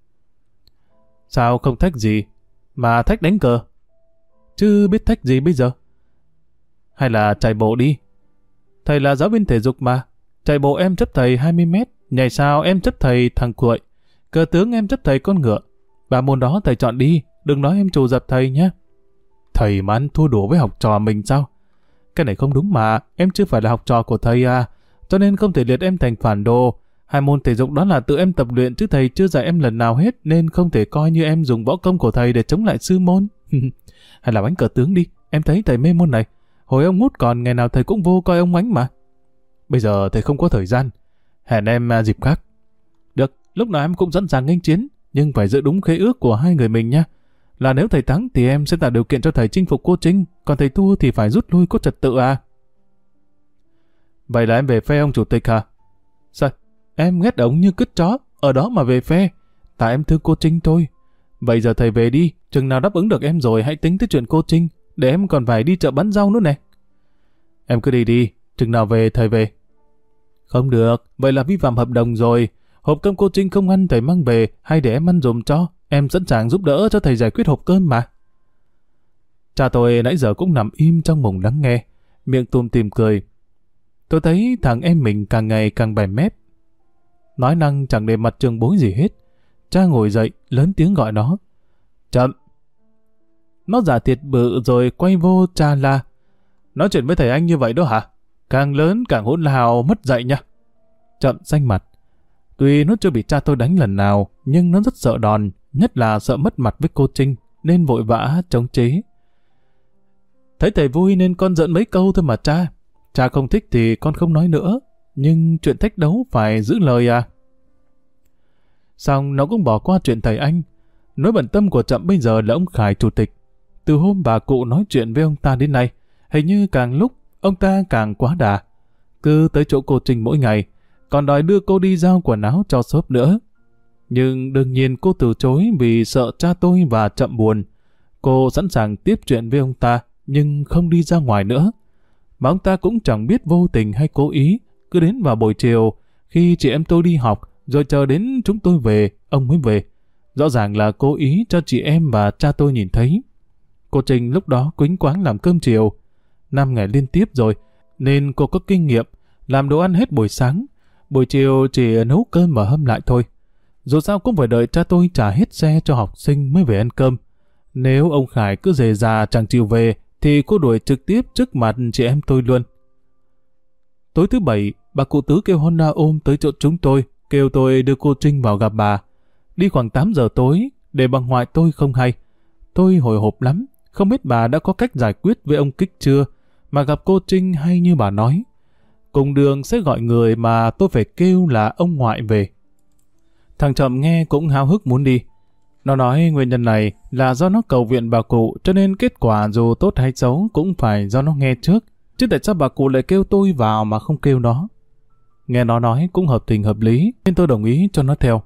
Sao không thách gì, mà thách đánh cờ? Chứ biết thách gì bây giờ? Hay là chạy bộ đi? Thầy là giáo viên thể dục mà. Chạy bộ em chấp thầy 20 mét, nhảy sao em chấp thầy thằng cuội, cờ tướng em chấp thầy con ngựa. 3 môn đó thầy chọn đi, đừng nói em trù dập thầy nhé. Thầy mà ăn thua đùa với học trò mình sao? Cái này không đúng mà, em chưa phải là học trò của thầy à, cho nên không thể liệt em thành phản đồ. 2 môn thể dục đó là tự em tập luyện chứ thầy chưa dạy em lần nào hết, nên không thể coi như em dùng võ công của thầy để chống lại sư môn. Hay là đánh cờ tướng đi, em thấy thầy mê môn này. Hồi ông Ngút còn ngày nào thầy cũng vô coi ông ánh mà. Bây giờ thầy không có thời gian, hẹn em dịp khác. Được, lúc nào em cũng sẵn sàng nghênh chiến, nhưng phải giữ đúng khế ước của hai người mình nha. Là nếu thầy thắng thì em sẽ tạo điều kiện cho thầy chinh phục cô Trinh, còn thầy thua thì phải rút lui có trật tự à. Vậy là em về phe ông chủ tịch hả? Sao? Em ghét ông như cứt chó, ở đó mà về phe. Tại em thương cô Trinh thôi. Vậy giờ thầy về đi, chừng nào đáp ứng được em rồi hãy tính tới chuyện cô Trinh, để em còn phải đi chợ bán rau nữa nè. Em cứ đi đi, chừng nào về thầy về. Không được, vậy là vi phạm hợp đồng rồi. Hộp cơm cô Trinh không ăn thầy mang về, hay để em ăn dùm cho, em sẵn sàng giúp đỡ cho thầy giải quyết hộp cơm mà. Cha tôi nãy giờ cũng nằm im trong mùng lắng nghe, miệng tùm tìm cười. Tôi thấy thằng em mình càng ngày càng bè mép. Nói năng chẳng để mặt trường bối gì hết. Cha ngồi dậy, lớn tiếng gọi nó. Chậm! Nó giả thiệt bự rồi quay vô cha la. Nói chuyện với thầy anh như vậy đó hả? Càng lớn càng hỗn hào mất dạy nha. Chậm xanh mặt. Tuy nó chưa bị cha tôi đánh lần nào, nhưng nó rất sợ đòn, nhất là sợ mất mặt với cô Trinh, nên vội vã chống chế. Thấy thầy vui nên con giận mấy câu thôi mà cha. Cha không thích thì con không nói nữa, nhưng chuyện thách đấu phải giữ lời à. Xong nó cũng bỏ qua chuyện thầy anh. Nỗi bận tâm của Chậm bây giờ là ông Khải chủ tịch. Từ hôm bà cụ nói chuyện với ông ta đến nay, hình như càng lúc ông ta càng quá đà. Cứ tới chỗ cô Trinh mỗi ngày, còn đòi đưa cô đi giao quần áo cho shop nữa. Nhưng đương nhiên cô từ chối vì sợ cha tôi và Chậm buồn. Cô sẵn sàng tiếp chuyện với ông ta, nhưng không đi ra ngoài nữa. Mà ông ta cũng chẳng biết vô tình hay cố ý, cứ đến vào buổi chiều, khi chị em tôi đi học, rồi chờ đến chúng tôi về, ông mới về. Rõ ràng là cố ý cho chị em và cha tôi nhìn thấy. Cô Trinh lúc đó quýnh quáng làm cơm chiều. 5 ngày liên tiếp rồi, nên cô có kinh nghiệm, làm đồ ăn hết buổi sáng. Buổi chiều chỉ nấu cơm và hâm lại thôi. Dù sao cũng phải đợi cha tôi trả hết xe cho học sinh mới về ăn cơm. Nếu ông Khải cứ dề già chẳng chịu về, thì cô đuổi trực tiếp trước mặt chị em tôi luôn. Tối thứ Bảy, bà cụ Tứ kêu Honda ôm tới chỗ chúng tôi, kêu tôi đưa cô Trinh vào gặp bà. Đi khoảng 8 giờ tối, để bà ngoại tôi không hay. Tôi hồi hộp lắm, không biết bà đã có cách giải quyết với ông Kích chưa, mà gặp cô Trinh hay như bà nói. Cùng đường sẽ gọi người mà tôi phải kêu là ông ngoại về. Thằng Chậm nghe cũng háo hức muốn đi. Nó nói nguyên nhân này là do nó cầu viện bà cụ, cho nên kết quả dù tốt hay xấu cũng phải do nó nghe trước. Chứ tại sao bà cụ lại kêu tôi vào mà không kêu nó? Nghe nó nói cũng hợp tình hợp lý, nên tôi đồng ý cho nó theo.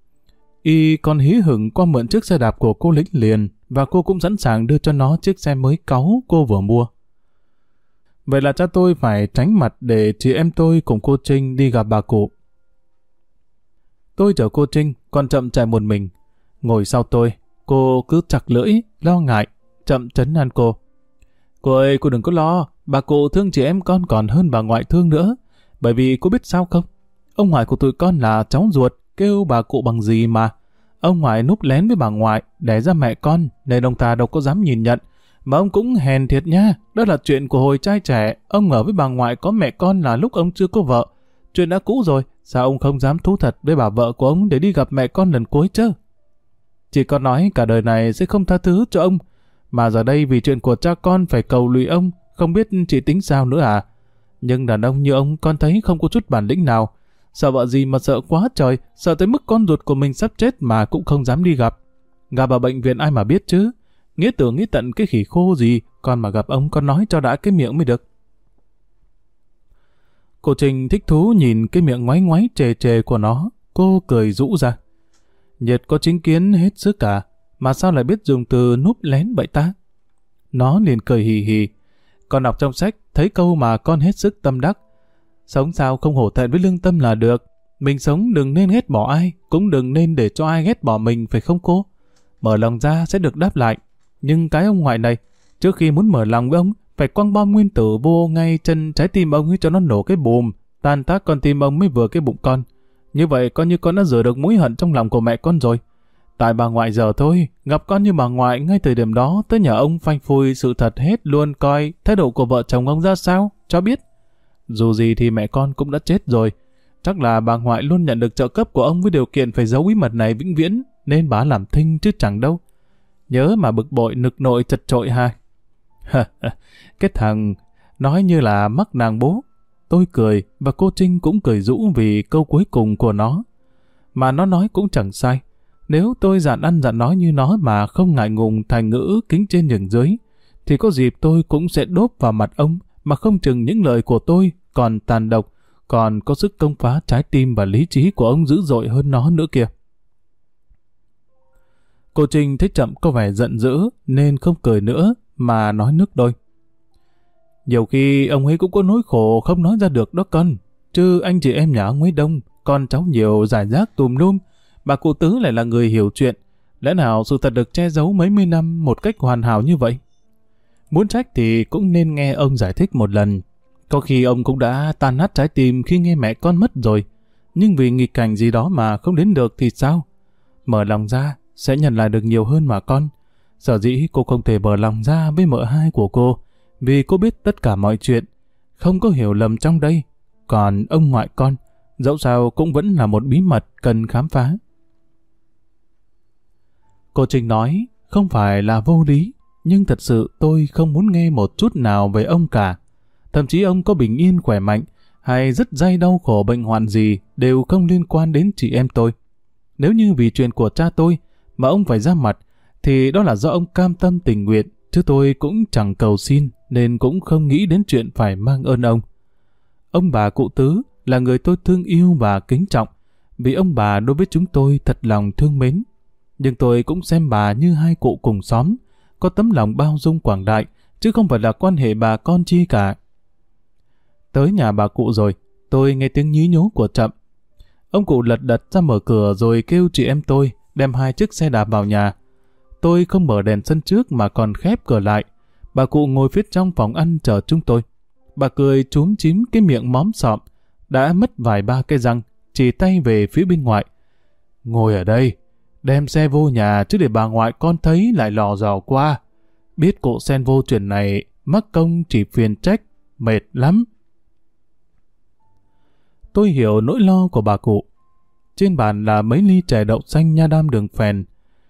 Y còn hí hửng qua mượn chiếc xe đạp của cô lính liền, và cô cũng sẵn sàng đưa cho nó chiếc xe mới cáu cô vừa mua. Vậy là cha tôi phải tránh mặt để chị em tôi cùng cô Trinh đi gặp bà cụ. Tôi chở cô Trinh, còn Chậm chạy một mình. Ngồi sau tôi, cô cứ chặt lưỡi, lo ngại. Chậm trấn an cô. Cô ơi, cô đừng có lo, bà cụ thương chị em con còn hơn bà ngoại thương nữa. Bởi vì cô biết sao không? Ông ngoại của tụi con là cháu ruột, kêu bà cụ bằng gì mà. Ông ngoại núp lén với bà ngoại, đẻ ra mẹ con, nên ông ta đâu có dám nhìn nhận. Mà ông cũng hèn thiệt nha, đó là chuyện của hồi trai trẻ, ông ở với bà ngoại có mẹ con là lúc ông chưa có vợ. Chuyện đã cũ rồi, sao ông không dám thú thật với bà vợ của ông để đi gặp mẹ con lần cuối chứ? Chị con nói cả đời này sẽ không tha thứ cho ông, mà giờ đây vì chuyện của cha con phải cầu lụy ông, không biết chị tính sao nữa à? Nhưng đàn ông như ông con thấy không có chút bản lĩnh nào. Sợ vợ gì mà sợ quá trời, sợ tới mức con ruột của mình sắp chết mà cũng không dám đi gặp. Gặp ở bệnh viện ai mà biết chứ? Nghĩa tưởng nghĩ tận cái khỉ khô gì, con mà gặp ông con nói cho đã cái miệng mới được. Cô Trinh thích thú nhìn cái miệng ngoáy ngoáy trề trề của nó, cô cười rũ ra. Nhiệt có chính kiến hết sức cả, mà sao lại biết dùng từ núp lén vậy ta? Nó liền cười hì hì. Con đọc trong sách, thấy câu mà con hết sức tâm đắc. Sống sao không hổ thẹn với lương tâm là được. Mình sống đừng nên ghét bỏ ai, cũng đừng nên để cho ai ghét bỏ mình, phải không cô? Mở lòng ra sẽ được đáp lại. Nhưng cái ông ngoại này, trước khi muốn mở lòng với ông, phải quăng bom nguyên tử vô ngay chân trái tim ông ấy cho nó nổ cái bùm, tan tác con tim ông mới vừa cái bụng con. Như vậy coi như con đã rửa được mối hận trong lòng của mẹ con rồi. Tại bà ngoại giờ thôi, gặp con như bà ngoại ngay thời điểm đó, tới nhà ông phanh phui sự thật hết luôn, coi thái độ của vợ chồng ông ra sao, cho biết. Dù gì thì mẹ con cũng đã chết rồi, chắc là bà ngoại luôn nhận được trợ cấp của ông với điều kiện phải giấu bí mật này vĩnh viễn, nên bà làm thinh chứ chẳng đâu. Nhớ mà bực bội nực nội chật chội ha. Cái thằng nói như là mắc nàng bố. Tôi cười và cô Trinh cũng cười rũ vì câu cuối cùng của nó. Mà nó nói cũng chẳng sai. Nếu tôi dặn ăn dặn nói như nó mà không ngại ngùng thành ngữ kính trên nhường dưới, thì có dịp tôi cũng sẽ đốp vào mặt ông, mà không chừng những lời của tôi còn tàn độc, còn có sức công phá trái tim và lý trí của ông dữ dội hơn nó nữa kìa. Cô Trinh thấy Chậm có vẻ giận dữ nên không cười nữa mà nói nước đôi. Nhiều khi ông ấy cũng có nỗi khổ không nói ra được đó con, chứ anh chị em nhà ông ấy đông, con cháu nhiều rải rác tùm lum, bà cụ Tứ lại là người hiểu chuyện, lẽ nào sự thật được che giấu mấy mươi năm một cách hoàn hảo như vậy? Muốn trách thì cũng nên nghe ông giải thích một lần. Có khi ông cũng đã tan nát trái tim khi nghe mẹ con mất rồi, nhưng vì nghịch cảnh gì đó mà không đến được thì sao? Mở lòng ra sẽ nhận lại được nhiều hơn mà con. Sở dĩ cô không thể mở lòng ra với mợ hai của cô, vì cô biết tất cả mọi chuyện, không có hiểu lầm trong đây. Còn ông ngoại con, dẫu sao cũng vẫn là một bí mật cần khám phá. Cô Trinh nói, không phải là vô lý, nhưng thật sự tôi không muốn nghe một chút nào về ông cả. Thậm chí ông có bình yên khỏe mạnh, hay rất day đau khổ bệnh hoạn gì, đều không liên quan đến chị em tôi. Nếu như vì chuyện của cha tôi mà ông phải ra mặt, thì đó là do ông cam tâm tình nguyện, chứ tôi cũng chẳng cầu xin, nên cũng không nghĩ đến chuyện phải mang ơn ông. Ông bà cụ Tứ là người tôi thương yêu và kính trọng, vì ông bà đối với chúng tôi thật lòng thương mến. Nhưng tôi cũng xem bà như hai cụ cùng xóm, có tấm lòng bao dung quảng đại, chứ không phải là quan hệ bà con chi cả. Tới nhà bà cụ rồi, tôi nghe tiếng nhí nhố của Chậm. Ông cụ lật đật ra mở cửa rồi kêu chị em tôi đem 2 chiếc xe đạp vào nhà. Tôi không mở đèn sân trước mà còn khép cửa lại. Bà cụ ngồi phía trong phòng ăn chờ chúng tôi. Bà cười chúm chím cái miệng móm sọm, đã mất vài ba cái răng, chỉ tay về phía bên ngoài. Ngồi ở đây, đem xe vô nhà chứ để bà ngoại con thấy lại lò dò qua. Biết cụ xen vô chuyện này, mắc công chỉ phiền trách, mệt lắm. Tôi hiểu nỗi lo của bà cụ. Trên bàn là mấy ly chè đậu xanh nha đam đường phèn.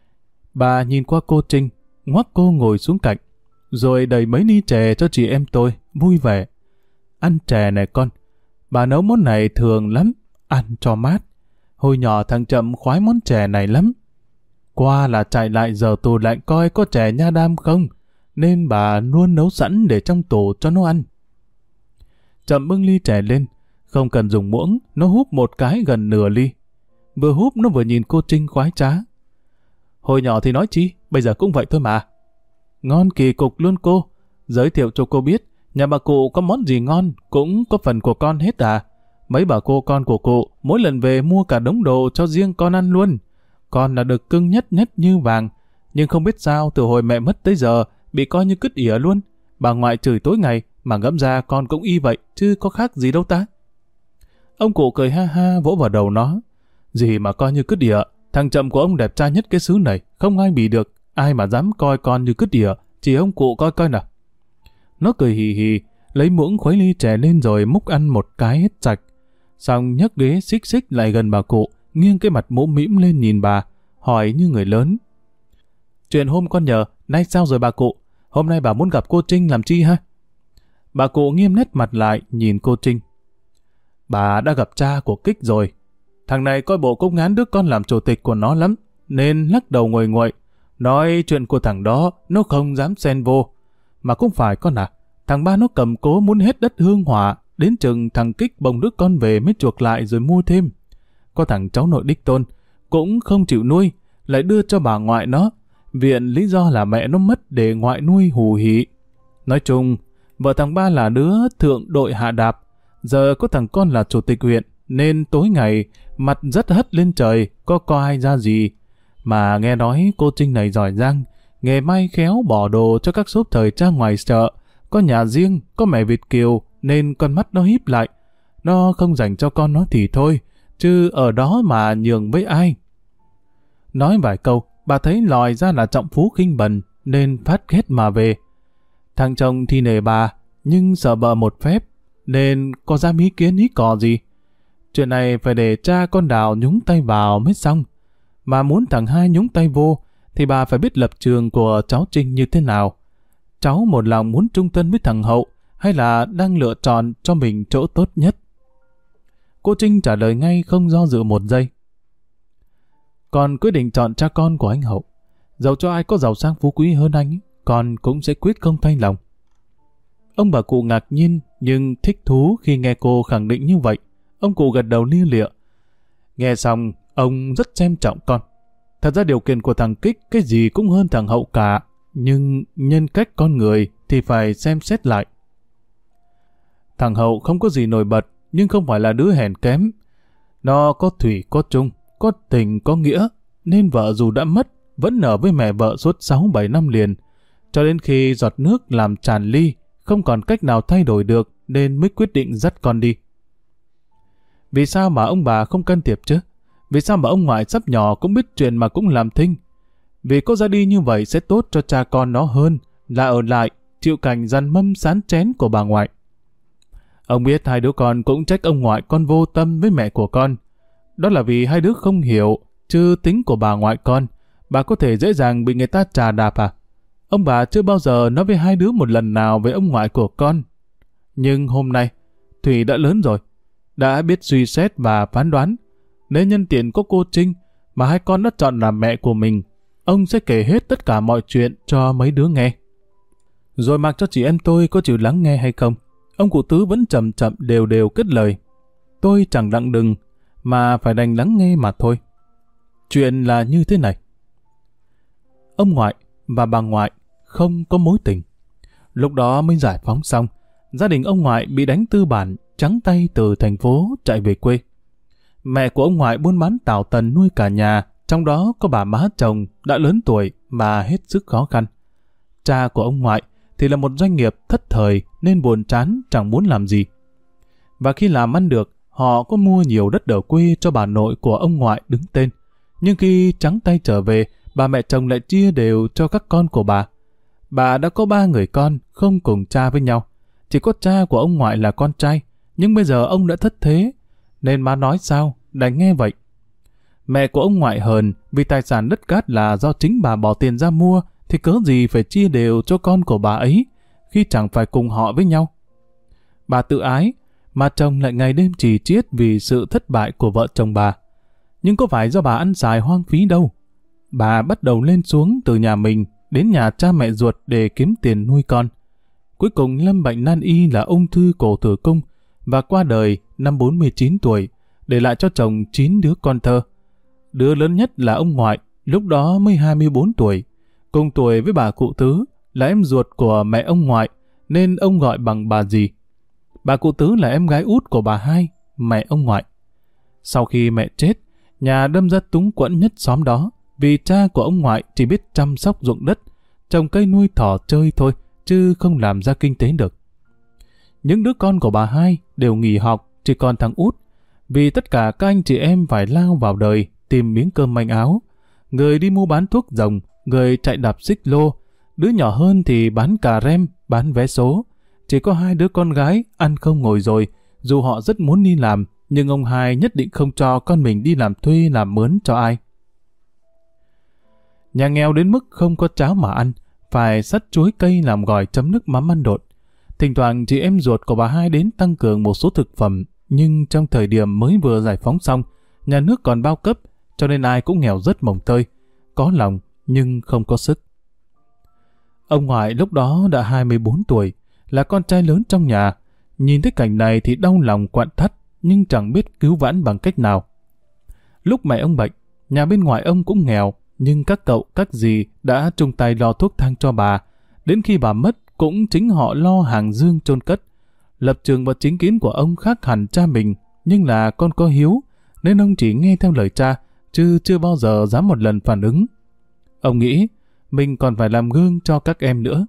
Bà nhìn qua cô Trinh, ngoắc cô ngồi xuống cạnh, rồi đẩy mấy ly chè cho chị em tôi, vui vẻ. Ăn chè này con, bà nấu món này thường lắm, ăn cho mát. Hồi nhỏ thằng Chậm khoái món chè này lắm. Qua là chạy lại giờ tủ lạnh coi có chè nha đam không, nên bà luôn nấu sẵn để trong tủ cho nó ăn. Chậm bưng ly chè lên, không cần dùng muỗng, nó húp một cái gần nửa ly. Vừa húp nó vừa nhìn cô Trinh khoái trá. Hồi nhỏ thì nói chi, bây giờ cũng vậy thôi mà. Ngon kỳ cục luôn cô. Giới thiệu cho cô biết, nhà bà cụ có món gì ngon, cũng có phần của con hết à. Mấy bà cô con của cụ, mỗi lần về mua cả đống đồ cho riêng con ăn luôn. Con là được cưng nhất như vàng. Nhưng không biết sao, từ hồi mẹ mất tới giờ, bị coi như cứt ỉa luôn. Bà ngoại chửi tối ngày, mà ngẫm ra con cũng y vậy, chứ có khác gì đâu ta. Ông cụ cười ha ha vỗ vào đầu nó. Gì mà coi như cứt ỉa, thằng Chậm của ông đẹp trai nhất cái xứ này, không ai bị được, ai mà dám coi con như cứt ỉa, chỉ ông cụ coi coi nào. Nó cười hì hì, lấy muỗng khuấy ly chè lên rồi múc ăn một cái hết sạch. Xong nhấc ghế xích xích lại gần bà cụ, nghiêng cái mặt mũm mĩm lên nhìn bà, hỏi như người lớn. Chuyện hôm con nhờ, nay sao rồi bà cụ? Hôm nay bà muốn gặp cô Trinh làm chi ha? Bà cụ nghiêm nét mặt lại nhìn cô Trinh. Bà đã gặp cha của Kích rồi. Thằng này coi bộ cũng ngán đứa con làm chủ tịch của nó lắm, nên lắc đầu nguội nguội. Nói chuyện của thằng đó, nó không dám xen vô. Mà cũng phải con à, thằng ba nó cầm cố muốn hết đất Hương Hỏa, đến chừng thằng Kích bồng đứa con về mới chuộc lại rồi mua thêm. Có thằng cháu nội đích tôn, cũng không chịu nuôi, lại đưa cho bà ngoại nó, viện lý do là mẹ nó mất để ngoại nuôi hù hỉ. Nói chung, vợ thằng ba là đứa thượng đội hạ đạp, giờ có thằng con là chủ tịch huyện, nên tối ngày mặt rất hất lên trời, có ai ra gì. Mà nghe nói cô Trinh này giỏi giang, nghề may khéo bỏ đồ cho các shop thời trang ngoài chợ, có nhà riêng, có mẹ Việt kiều, nên con mắt nó híp lại. Nó không dành cho con nó thì thôi, chứ ở đó mà nhường với ai. Nói vài câu, bà thấy lòi ra là trọng phú khinh bần, nên phát ghét mà về. Thằng chồng thì nể bà, nhưng sợ vợ một phép, nên có dám ý kiến ý cò gì. Chuyện này phải để cha con Đào nhúng tay vào mới xong. Mà muốn thằng hai nhúng tay vô, thì bà phải biết lập trường của cháu Trinh như thế nào. Cháu một lòng muốn chung thân với thằng Hậu, hay là đang lựa chọn cho mình chỗ tốt nhất? Cô Trinh trả lời ngay không do dự một giây. con quyết định chọn cha con của anh Hậu. Dẫu cho ai có giàu sang phú quý hơn anh, con cũng sẽ quyết không thay lòng. Ông bà cụ ngạc nhiên nhưng thích thú khi nghe cô khẳng định như vậy. Ông cụ gật đầu lia lịa. Nghe xong, ông rất xem trọng con. Thật ra điều kiện của thằng Kích cái gì cũng hơn thằng Hậu cả, nhưng nhân cách con người thì phải xem xét lại. Thằng Hậu không có gì nổi bật, nhưng không phải là đứa hèn kém. Nó có thủy có chung, có tình có nghĩa, nên vợ dù đã mất, vẫn ở với mẹ vợ suốt 6-7 năm liền. Cho đến khi giọt nước làm tràn ly, không còn cách nào thay đổi được, nên mới quyết định dắt con đi. Vì sao mà ông bà không can thiệp chứ? Vì sao mà ông ngoại sắp nhỏ cũng biết chuyện mà cũng làm thinh? Vì có ra đi như vậy sẽ tốt cho cha con nó hơn là ở lại, chịu cảnh dằn mâm sán chén của bà ngoại. Ông biết hai đứa con cũng trách ông ngoại con vô tâm với mẹ của con. Đó là vì hai đứa không hiểu, chứ tính của bà ngoại con, bà có thể dễ dàng bị người ta trà đạp à? Ông bà chưa bao giờ nói với hai đứa một lần nào về ông ngoại của con. Nhưng hôm nay, Thủy đã lớn rồi, đã biết suy xét và phán đoán. Nếu nhân tiện có cô Trinh mà hai con đã chọn làm mẹ của mình, ông sẽ kể hết tất cả mọi chuyện cho mấy đứa nghe. Rồi mặc cho chị em tôi có chịu lắng nghe hay không, ông cụ Tứ vẫn chậm chậm đều đều kết lời. Tôi chẳng đặng đừng, mà phải đành lắng nghe mà thôi. Chuyện là như thế này. Ông ngoại và bà ngoại không có mối tình. Lúc đó mới giải phóng xong, gia đình ông ngoại bị đánh tư bản, trắng tay từ thành phố chạy về quê. Mẹ của ông ngoại buôn bán tảo tần nuôi cả nhà, trong đó có bà má chồng đã lớn tuổi mà hết sức khó khăn. Cha của ông ngoại thì là một doanh nghiệp thất thời nên buồn chán chẳng muốn làm gì. Và khi làm ăn được, họ có mua nhiều đất ở quê cho bà nội của ông ngoại đứng tên. Nhưng khi trắng tay trở về, bà mẹ chồng lại chia đều cho các con của bà. Bà đã có 3 người con, không cùng cha với nhau. Chỉ có cha của ông ngoại là con trai, nhưng bây giờ ông đã thất thế, nên má nói sao, đành nghe vậy. Mẹ của ông ngoại hờn vì tài sản đất cát là do chính bà bỏ tiền ra mua, thì cớ gì phải chia đều cho con của bà ấy, khi chẳng phải cùng họ với nhau. Bà tự ái, mà chồng lại ngày đêm trì chiết vì sự thất bại của vợ chồng bà. Nhưng có phải do bà ăn xài hoang phí đâu. Bà bắt đầu lên xuống từ nhà mình đến nhà cha mẹ ruột để kiếm tiền nuôi con. Cuối cùng lâm bệnh nan y là ung thư cổ tử cung và qua đời năm 49 tuổi, để lại cho chồng 9 đứa con thơ. Đứa lớn nhất là ông ngoại, lúc đó mới 24 tuổi, cùng tuổi với bà cụ Tứ, là em ruột của mẹ ông ngoại, nên ông gọi bằng bà dì. Bà cụ Tứ là em gái út của bà Hai, mẹ ông ngoại. Sau khi mẹ chết, nhà đâm ra túng quẫn nhất xóm đó, vì cha của ông ngoại chỉ biết chăm sóc ruộng đất, trồng cây nuôi thỏ chơi thôi, chứ không làm ra kinh tế được. Những đứa con của bà Hai đều nghỉ học, chỉ còn thằng út, vì tất cả các anh chị em phải lao vào đời tìm miếng cơm manh áo. Người đi mua bán thuốc rồng, người chạy đạp xích lô, đứa nhỏ hơn thì bán cà rem, bán vé số. Chỉ có 2 đứa con gái ăn không ngồi rồi, dù họ rất muốn đi làm, nhưng ông Hai nhất định không cho con mình đi làm thuê làm mướn cho ai. Nhà nghèo đến mức không có cháo mà ăn, phải xắt chuối cây làm gỏi chấm nước mắm ăn độn. Thỉnh thoảng chị em ruột của bà Hai đến tăng cường một số thực phẩm, nhưng trong thời điểm mới vừa giải phóng xong, nhà nước còn bao cấp, cho nên ai cũng nghèo rất mồng tơi, có lòng nhưng không có sức. Ông ngoại lúc đó đã 24 tuổi, là con trai lớn trong nhà. Nhìn thấy cảnh này thì đau lòng quặn thắt, nhưng chẳng biết cứu vãn bằng cách nào. Lúc mẹ ông bệnh, nhà bên ngoài ông cũng nghèo, nhưng các cậu, các dì đã chung tay lo thuốc thang cho bà. Đến khi bà mất, cũng chính họ lo hàng dương chôn cất. Lập trường và chính kiến của ông khác hẳn cha mình, nhưng là con có hiếu, nên ông chỉ nghe theo lời cha, chứ chưa bao giờ dám một lần phản ứng. Ông nghĩ, mình còn phải làm gương cho các em nữa.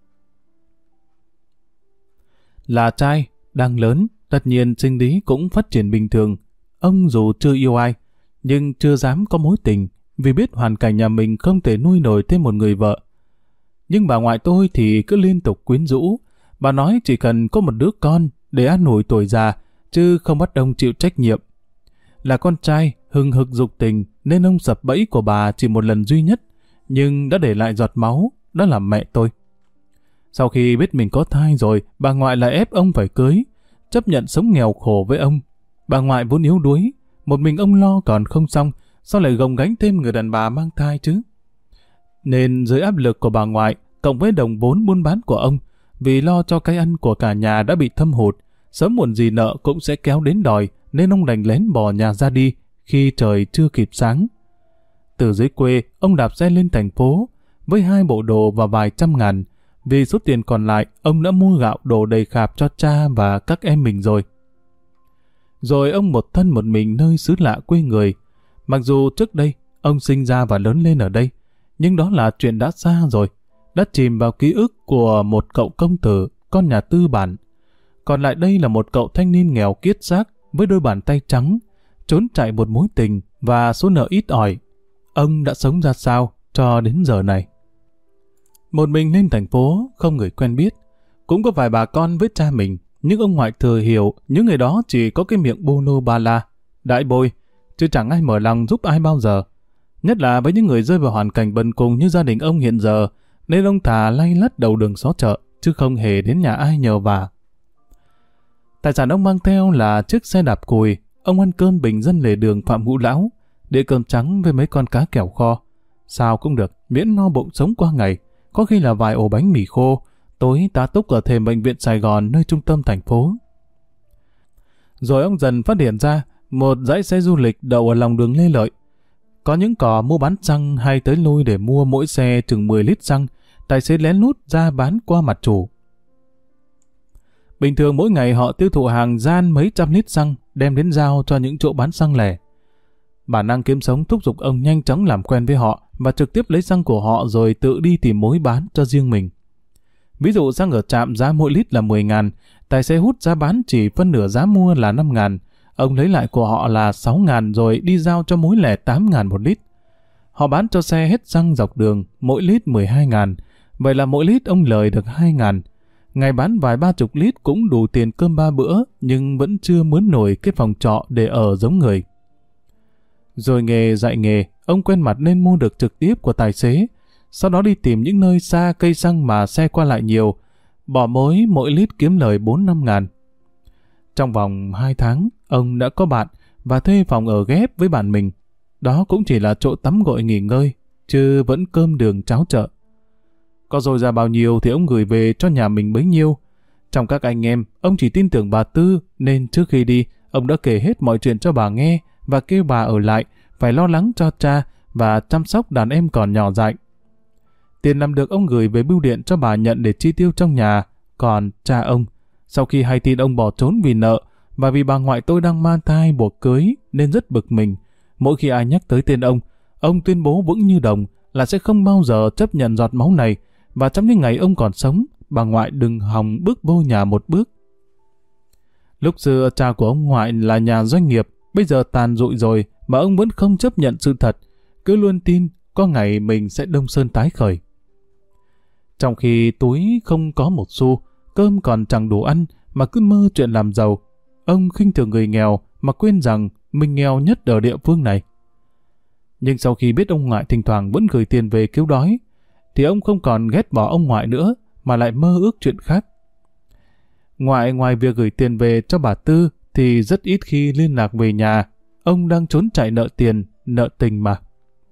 Là trai, đang lớn, tất nhiên sinh lý cũng phát triển bình thường. Ông dù chưa yêu ai, nhưng chưa dám có mối tình, vì biết hoàn cảnh nhà mình không thể nuôi nổi thêm một người vợ. Nhưng bà ngoại tôi thì cứ liên tục quyến rũ. Bà nói chỉ cần có một đứa con để an ủi tuổi già, chứ không bắt ông chịu trách nhiệm. Là con trai, hừng hực dục tình, nên ông sập bẫy của bà chỉ một lần duy nhất, nhưng đã để lại giọt máu, đó là mẹ tôi. Sau khi biết mình có thai rồi, bà ngoại lại ép ông phải cưới, chấp nhận sống nghèo khổ với ông. Bà ngoại vốn yếu đuối, một mình ông lo còn không xong, sao lại gồng gánh thêm người đàn bà mang thai chứ? Nên dưới áp lực của bà ngoại, cộng với đồng vốn buôn bán của ông, vì lo cho cái ăn của cả nhà đã bị thâm hụt, sớm muộn gì nợ cũng sẽ kéo đến đòi, nên ông đành lén bỏ nhà ra đi khi trời chưa kịp sáng. Từ dưới quê, ông đạp xe lên thành phố với 2 bộ đồ và vài trăm ngàn. Vì số tiền còn lại, ông đã mua gạo đổ đầy khạp cho cha và các em mình rồi. Rồi ông một thân một mình nơi xứ lạ quê người. Mặc dù trước đây, ông sinh ra và lớn lên ở đây, nhưng đó là chuyện đã xa rồi, đã chìm vào ký ức của một cậu công tử, con nhà tư bản. Còn lại đây là một cậu thanh niên nghèo kiết xác với đôi bàn tay trắng, trốn chạy một mối tình và số nợ ít ỏi. Ông đã sống ra sao cho đến giờ này? Một mình lên thành phố, không người quen biết. Cũng có vài bà con với cha mình, nhưng ông ngoại thừa hiểu những người đó chỉ có cái miệng bô lô ba la, đại bôi, chứ chẳng ai mở lòng giúp ai bao giờ. Nhất là với những người rơi vào hoàn cảnh bần cùng như gia đình ông hiện giờ, nên ông thà lay lắt đầu đường xó chợ, chứ không hề đến nhà ai nhờ vả. Tài sản ông mang theo là chiếc xe đạp cùi. Ông ăn cơm bình dân lề đường Phạm Ngũ Lão, đĩa cơm trắng với mấy con cá kèo kho. Sao cũng được, miễn no bụng sống qua ngày, có khi là vài ổ bánh mì khô, tối tá túc ở thềm bệnh viện Sài Gòn nơi trung tâm thành phố. Rồi ông dần phát hiện ra một dãy xe du lịch đậu ở lòng đường Lê Lợi. Có những cò mua bán xăng hay tới lui để mua mỗi xe chừng 10 lít xăng, tài xế lén lút ra bán qua mặt chủ. Bình thường mỗi ngày họ tiêu thụ hàng gian mấy trăm lít xăng, đem đến giao cho những chỗ bán xăng lẻ. Bản năng kiếm sống thúc giục ông nhanh chóng làm quen với họ và trực tiếp lấy xăng của họ rồi tự đi tìm mối bán cho riêng mình. Ví dụ xăng ở trạm giá mỗi lít là 10.000, tài xế hút giá bán chỉ phân nửa giá mua là 5.000, ông lấy lại của họ là 6.000 rồi đi giao cho mối lẻ 8.000 một lít. Họ bán cho xe hết xăng dọc đường, mỗi lít 12.000, vậy là mỗi lít ông lời được 2.000. Ngày bán vài 30 lít cũng đủ tiền cơm 3 bữa, nhưng vẫn chưa mướn nổi cái phòng trọ để ở giống người. Rồi nghề dạy nghề, ông quen mặt nên mua được trực tiếp của tài xế, sau đó đi tìm những nơi xa cây xăng mà xe qua lại nhiều, bỏ mối mỗi lít kiếm lời 4-5 ngàn. Trong vòng 2 tháng, ông đã có bạn và thuê phòng ở ghép với bạn mình. Đó cũng chỉ là chỗ tắm gội nghỉ ngơi, chứ vẫn cơm đường cháo chợ. Có dồi ra bao nhiêu thì ông gửi về cho nhà mình bấy nhiêu. Trong các anh em, ông chỉ tin tưởng bà Tư, nên trước khi đi, ông đã kể hết mọi chuyện cho bà nghe và kêu bà ở lại, phải lo lắng cho cha và chăm sóc đàn em còn nhỏ dại. Tiền làm được ông gửi về bưu điện cho bà nhận để chi tiêu trong nhà. Còn cha ông, sau khi hay tin ông bỏ trốn vì nợ và vì bà ngoại tôi đang mang thai buộc cưới nên rất bực mình. Mỗi khi ai nhắc tới tên ông tuyên bố vững như đồng là sẽ không bao giờ chấp nhận giọt máu này, và trong những ngày ông còn sống, bà ngoại đừng hòng bước vô nhà một bước. Lúc xưa cha của ông ngoại là nhà doanh nghiệp, bây giờ tàn rụi rồi mà ông vẫn không chấp nhận sự thật, cứ luôn tin có ngày mình sẽ Đông Sơn tái khởi. Trong khi túi không có một xu, cơm còn chẳng đủ ăn mà cứ mơ chuyện làm giàu, ông khinh thường người nghèo mà quên rằng mình nghèo nhất ở địa phương này. Nhưng sau khi biết ông ngoại thỉnh thoảng vẫn gửi tiền về cứu đói, thì ông không còn ghét bỏ ông ngoại nữa mà lại mơ ước chuyện khác. Ngoài việc gửi tiền về cho bà Tư thì rất ít khi liên lạc về nhà, ông đang trốn chạy nợ tiền, nợ tình mà.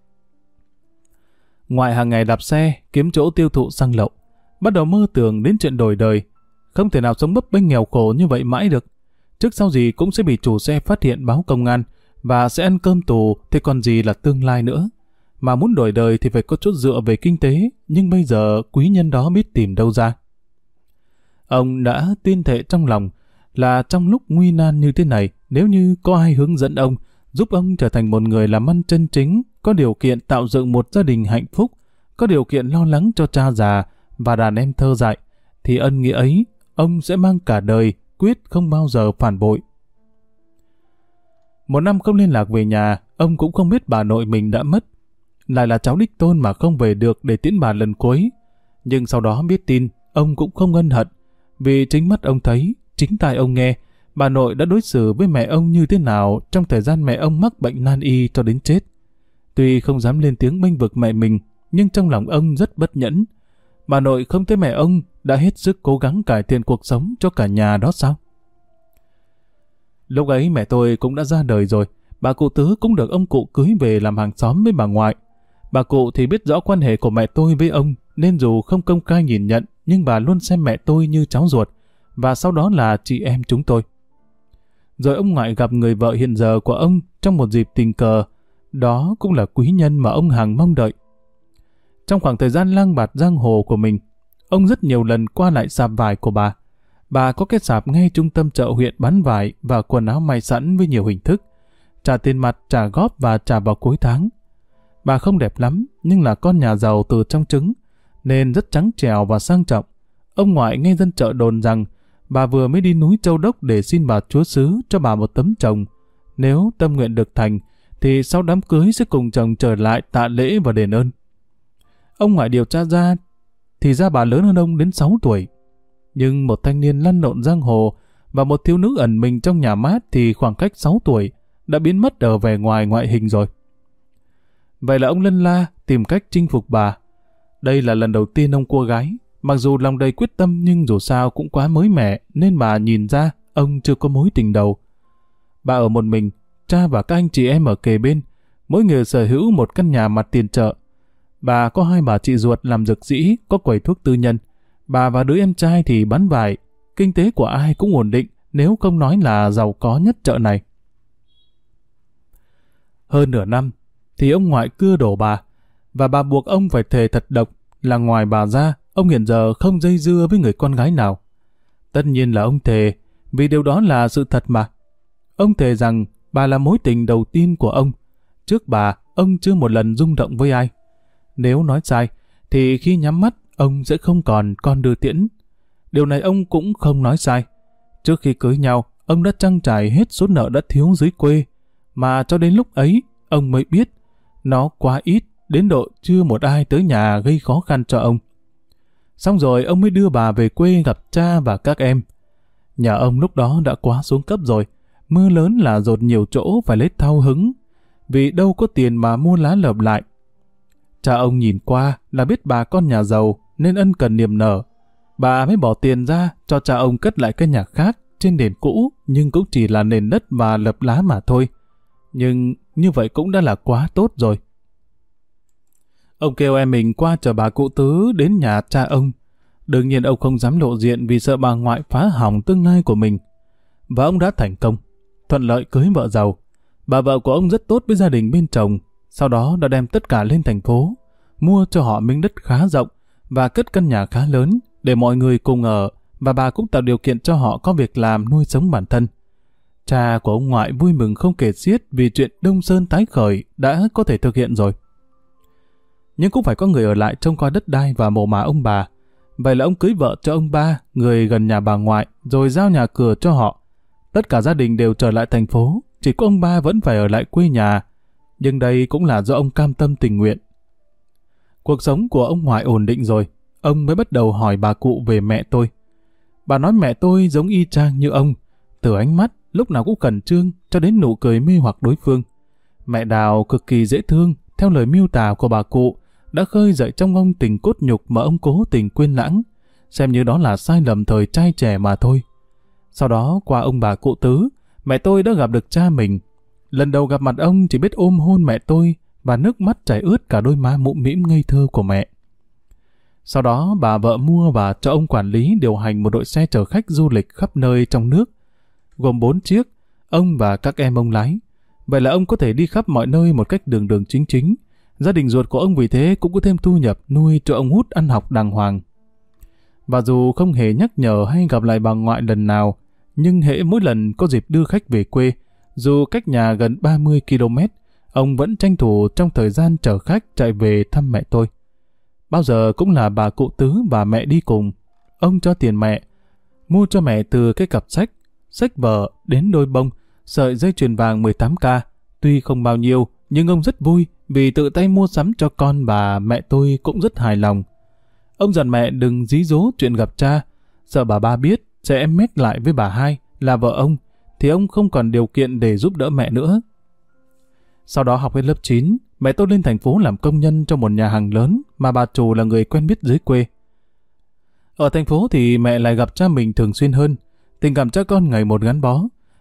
Ngoại hàng ngày đạp xe, kiếm chỗ tiêu thụ xăng lậu, bắt đầu mơ tưởng đến chuyện đổi đời. Không thể nào sống bấp bênh nghèo khổ như vậy mãi được. Trước sau gì cũng sẽ bị chủ xe phát hiện báo công an, và sẽ ăn cơm tù thì còn gì là tương lai nữa. Mà muốn đổi đời thì phải có chút dựa về kinh tế, nhưng bây giờ quý nhân đó biết tìm đâu ra. Ông đã tuyên thệ trong lòng là trong lúc nguy nan như thế này, nếu như có ai hướng dẫn ông, giúp ông trở thành một người làm ăn chân chính, có điều kiện tạo dựng một gia đình hạnh phúc, có điều kiện lo lắng cho cha già và đàn em thơ dại, thì ân nghĩa ấy ông sẽ mang cả đời, quyết không bao giờ phản bội. Một năm không liên lạc về nhà, ông cũng không biết bà nội mình đã mất. Lại là cháu đích tôn mà không về được để tiễn bà lần cuối. Nhưng sau đó biết tin, ông cũng không ân hận, vì chính mắt ông thấy, chính tai ông nghe, bà nội đã đối xử với mẹ ông như thế nào trong thời gian mẹ ông mắc bệnh nan y cho đến chết. Tuy không dám lên tiếng bênh vực mẹ mình, nhưng trong lòng ông rất bất nhẫn. Bà nội không thấy mẹ ông đã hết sức cố gắng cải thiện cuộc sống cho cả nhà đó sao? Lúc ấy mẹ tôi cũng đã ra đời rồi, bà cụ Tứ cũng được ông cụ cưới về làm hàng xóm với bà ngoại. Bà cụ thì biết rõ quan hệ của mẹ tôi với ông, nên dù không công khai nhìn nhận, nhưng bà luôn xem mẹ tôi như cháu ruột, và sau đó là chị em chúng tôi. Rồi ông ngoại gặp người vợ hiện giờ của ông trong một dịp tình cờ, đó cũng là quý nhân mà ông hằng mong đợi. Trong khoảng thời gian lang bạt giang hồ của mình, ông rất nhiều lần qua lại sạp vải của bà. Bà có cái sạp ngay trung tâm chợ huyện bán vải và quần áo may sẵn với nhiều hình thức, trả tiền mặt, trả góp và trả vào cuối tháng. Bà không đẹp lắm, nhưng là con nhà giàu từ trong trứng, nên rất trắng trẻo và sang trọng. Ông ngoại nghe dân chợ đồn rằng bà vừa mới đi núi Châu Đốc để xin bà chúa xứ cho bà một tấm chồng. Nếu tâm nguyện được thành, thì sau đám cưới sẽ cùng chồng trở lại tạ lễ và đền ơn. Ông ngoại điều tra ra, thì ra bà lớn hơn ông đến 6 tuổi. Nhưng một thanh niên lăn lộn giang hồ và một thiếu nữ ẩn mình trong nhà mát thì khoảng cách 6 tuổi đã biến mất ở vẻ ngoài ngoại hình rồi. Vậy là ông lân la tìm cách chinh phục bà. Đây là lần đầu tiên ông cua gái. Mặc dù lòng đầy quyết tâm nhưng dù sao cũng quá mới mẻ, nên bà nhìn ra ông chưa có mối tình đầu. Bà ở một mình, cha và các anh chị em ở kề bên, mỗi người sở hữu một căn nhà mặt tiền chợ. Bà có 2 bà chị ruột làm dược sĩ, có quầy thuốc tư nhân. Bà và đứa em trai thì bán vải. Kinh tế của ai cũng ổn định, nếu không nói là giàu có nhất chợ này. Hơn nửa năm thì ông ngoại cưa đổ bà, và bà buộc ông phải thề thật độc là ngoài bà ra, ông hiện giờ không dây dưa với người con gái nào. Tất nhiên là ông thề, vì điều đó là sự thật mà. Ông thề rằng bà là mối tình đầu tiên của ông. Trước bà, ông chưa một lần rung động với ai. Nếu nói sai, thì khi nhắm mắt, ông sẽ không còn con đưa tiễn. Điều này ông cũng không nói sai. Trước khi cưới nhau, ông đã trang trải hết số nợ đã thiếu dưới quê, mà cho đến lúc ấy, ông mới biết nó quá ít, đến độ chưa một ai tới nhà gây khó khăn cho ông. Xong rồi ông mới đưa bà về quê gặp cha và các em. Nhà ông lúc đó đã quá xuống cấp rồi, mưa lớn là dột nhiều chỗ phải lấy thau hứng, vì đâu có tiền mà mua lá lợp lại. Cha ông nhìn qua là biết bà con nhà giàu nên ân cần niềm nở. Bà mới bỏ tiền ra cho cha ông cất lại cái nhà khác trên nền cũ, nhưng cũng chỉ là nền đất và lợp lá mà thôi. Nhưng như vậy cũng đã là quá tốt rồi. Ông kêu em mình qua chờ bà cụ Tứ đến nhà cha ông. Đương nhiên ông không dám lộ diện vì sợ bà ngoại phá hỏng tương lai của mình. Và ông đã thành công, thuận lợi cưới vợ giàu. Bà vợ của ông rất tốt với gia đình bên chồng, sau đó đã đem tất cả lên thành phố, mua cho họ miếng đất khá rộng và cất căn nhà khá lớn để mọi người cùng ở, và bà cũng tạo điều kiện cho họ có việc làm nuôi sống bản thân. Cha của ông ngoại vui mừng không kể xiết vì chuyện Đông Sơn tái khởi đã có thể thực hiện rồi. Nhưng cũng phải có người ở lại trông coi đất đai và mồ mả ông bà. Vậy là ông cưới vợ cho ông ba, người gần nhà bà ngoại, rồi giao nhà cửa cho họ. Tất cả gia đình đều trở lại thành phố, chỉ có ông ba vẫn phải ở lại quê nhà. Nhưng đây cũng là do ông cam tâm tình nguyện. Cuộc sống của ông ngoại ổn định rồi, ông mới bắt đầu hỏi bà cụ về mẹ tôi. Bà nói mẹ tôi giống y chang như ông, từ ánh mắt lúc nào cũng khẩn trương cho đến nụ cười mê hoặc đối phương. Mẹ Đào cực kỳ dễ thương, theo lời miêu tả của bà cụ, đã khơi dậy trong ông tình cốt nhục mà ông cố tình quên lãng, xem như đó là sai lầm thời trai trẻ mà thôi. Sau đó qua ông bà cụ Tứ, mẹ tôi đã gặp được cha mình. Lần đầu gặp mặt ông chỉ biết ôm hôn mẹ tôi và nước mắt chảy ướt cả đôi má mũm mĩm ngây thơ của mẹ. Sau đó bà vợ mua và cho ông quản lý điều hành một đội xe chở khách du lịch khắp nơi trong nước, gồm 4 chiếc, ông và các em ông lái. Vậy là ông có thể đi khắp mọi nơi một cách đường đường chính chính. Gia đình ruột của ông vì thế cũng có thêm thu nhập nuôi cho ông Út ăn học đàng hoàng. Và dù không hề nhắc nhở hay gặp lại bà ngoại lần nào, nhưng hễ mỗi lần có dịp đưa khách về quê, dù cách nhà gần 30 km, ông vẫn tranh thủ trong thời gian chở khách chạy về thăm mẹ tôi. Bao giờ cũng là bà cụ Tứ và mẹ đi cùng. Ông cho tiền mẹ, mua cho mẹ từ cái cặp sách vở đến đôi bông, sợi dây chuyền vàng 18K. Tuy không bao nhiêu, nhưng ông rất vui vì tự tay mua sắm cho con bà mẹ tôi cũng rất hài lòng. Ông dặn mẹ đừng dí dố chuyện gặp cha, sợ bà ba biết sẽ mét lại với bà hai là vợ ông, thì ông không còn điều kiện để giúp đỡ mẹ nữa. Sau đó học hết lớp 9, mẹ tôi lên thành phố làm công nhân trong một nhà hàng lớn mà bà chủ là người quen biết dưới quê. Ở thành phố thì mẹ lại gặp cha mình thường xuyên hơn, tình cảm cha con ngày một gắn bó.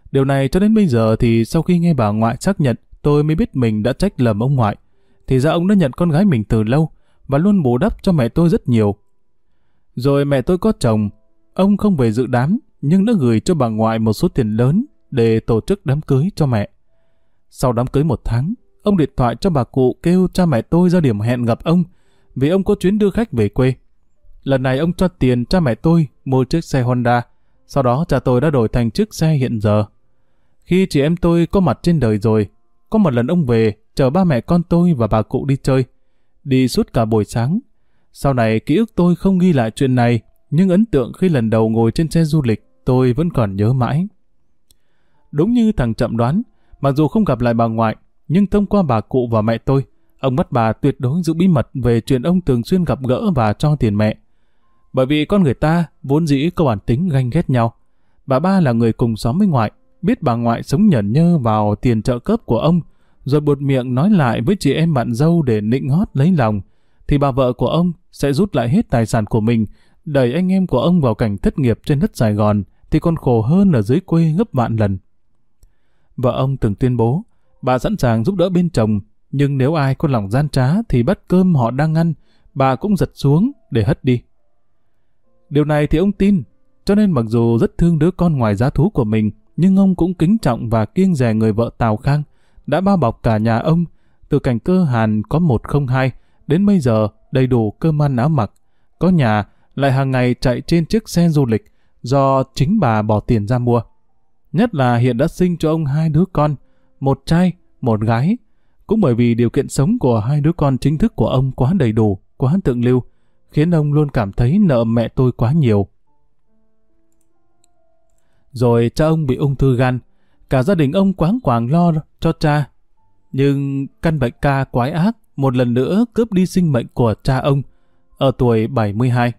Điều này cho đến bây giờ thì sau khi nghe bà ngoại xác nhận, tôi mới biết mình đã trách lầm ông ngoại. Thì ra ông đã nhận con gái mình từ lâu và luôn bù đắp cho mẹ tôi rất nhiều. Rồi mẹ tôi có chồng, ông không về dự đám nhưng đã gửi cho bà ngoại một số tiền lớn để tổ chức đám cưới cho mẹ. Sau đám cưới 1 tháng, ông điện thoại cho bà cụ kêu cha mẹ tôi ra điểm hẹn gặp ông vì ông có chuyến đưa khách về quê. Lần này ông cho tiền cha mẹ tôi mua chiếc xe Honda, sau đó cha tôi đã đổi thành chiếc xe hiện giờ. Khi chị em tôi có mặt trên đời rồi, có một lần ông về chở ba mẹ con tôi và bà cụ đi chơi, đi suốt cả buổi sáng. Sau này ký ức tôi không ghi lại chuyện này, nhưng ấn tượng khi lần đầu ngồi trên xe du lịch tôi vẫn còn nhớ mãi. Đúng như thằng Chậm đoán, mặc dù không gặp lại bà ngoại, nhưng thông qua bà cụ và mẹ tôi, ông bắt bà tuyệt đối giữ bí mật về chuyện ông thường xuyên gặp gỡ và cho tiền mẹ. Bởi vì con người ta vốn dĩ có bản tính ganh ghét nhau. Bà ba là người cùng xóm với ngoại, biết bà ngoại sống nhởn nhơ vào tiền trợ cấp của ông, rồi buột miệng nói lại với chị em bạn dâu để nịnh hót lấy lòng, thì bà vợ của ông sẽ rút lại hết tài sản của mình, đẩy anh em của ông vào cảnh thất nghiệp trên đất Sài Gòn, thì còn khổ hơn ở dưới quê gấp vạn lần. Vợ ông từng tuyên bố, bà sẵn sàng giúp đỡ bên chồng, nhưng nếu ai có lòng gian trá thì bát cơm họ đang ăn, bà cũng giật xuống để hất đi. Điều này thì ông tin, cho nên mặc dù rất thương đứa con ngoài giá thú của mình, nhưng ông cũng kính trọng và kiêng dè người vợ Tào Khang, đã bao bọc cả nhà ông, từ cảnh cơ hàn có 102, đến bây giờ đầy đủ cơm ăn áo mặc, có nhà, lại hàng ngày chạy trên chiếc xe du lịch, do chính bà bỏ tiền ra mua. Nhất là hiện đã sinh cho ông 2 đứa con, 1 trai, 1 gái. Cũng bởi vì điều kiện sống của 2 đứa con chính thức của ông quá đầy đủ, quá thượng lưu, khiến ông luôn cảm thấy nợ mẹ tôi quá nhiều. Rồi cha ông bị ung thư gan, cả gia đình ông quáng quàng lo cho cha. Nhưng căn bệnh ca quái ác một lần nữa cướp đi sinh mệnh của cha ông ở tuổi 72.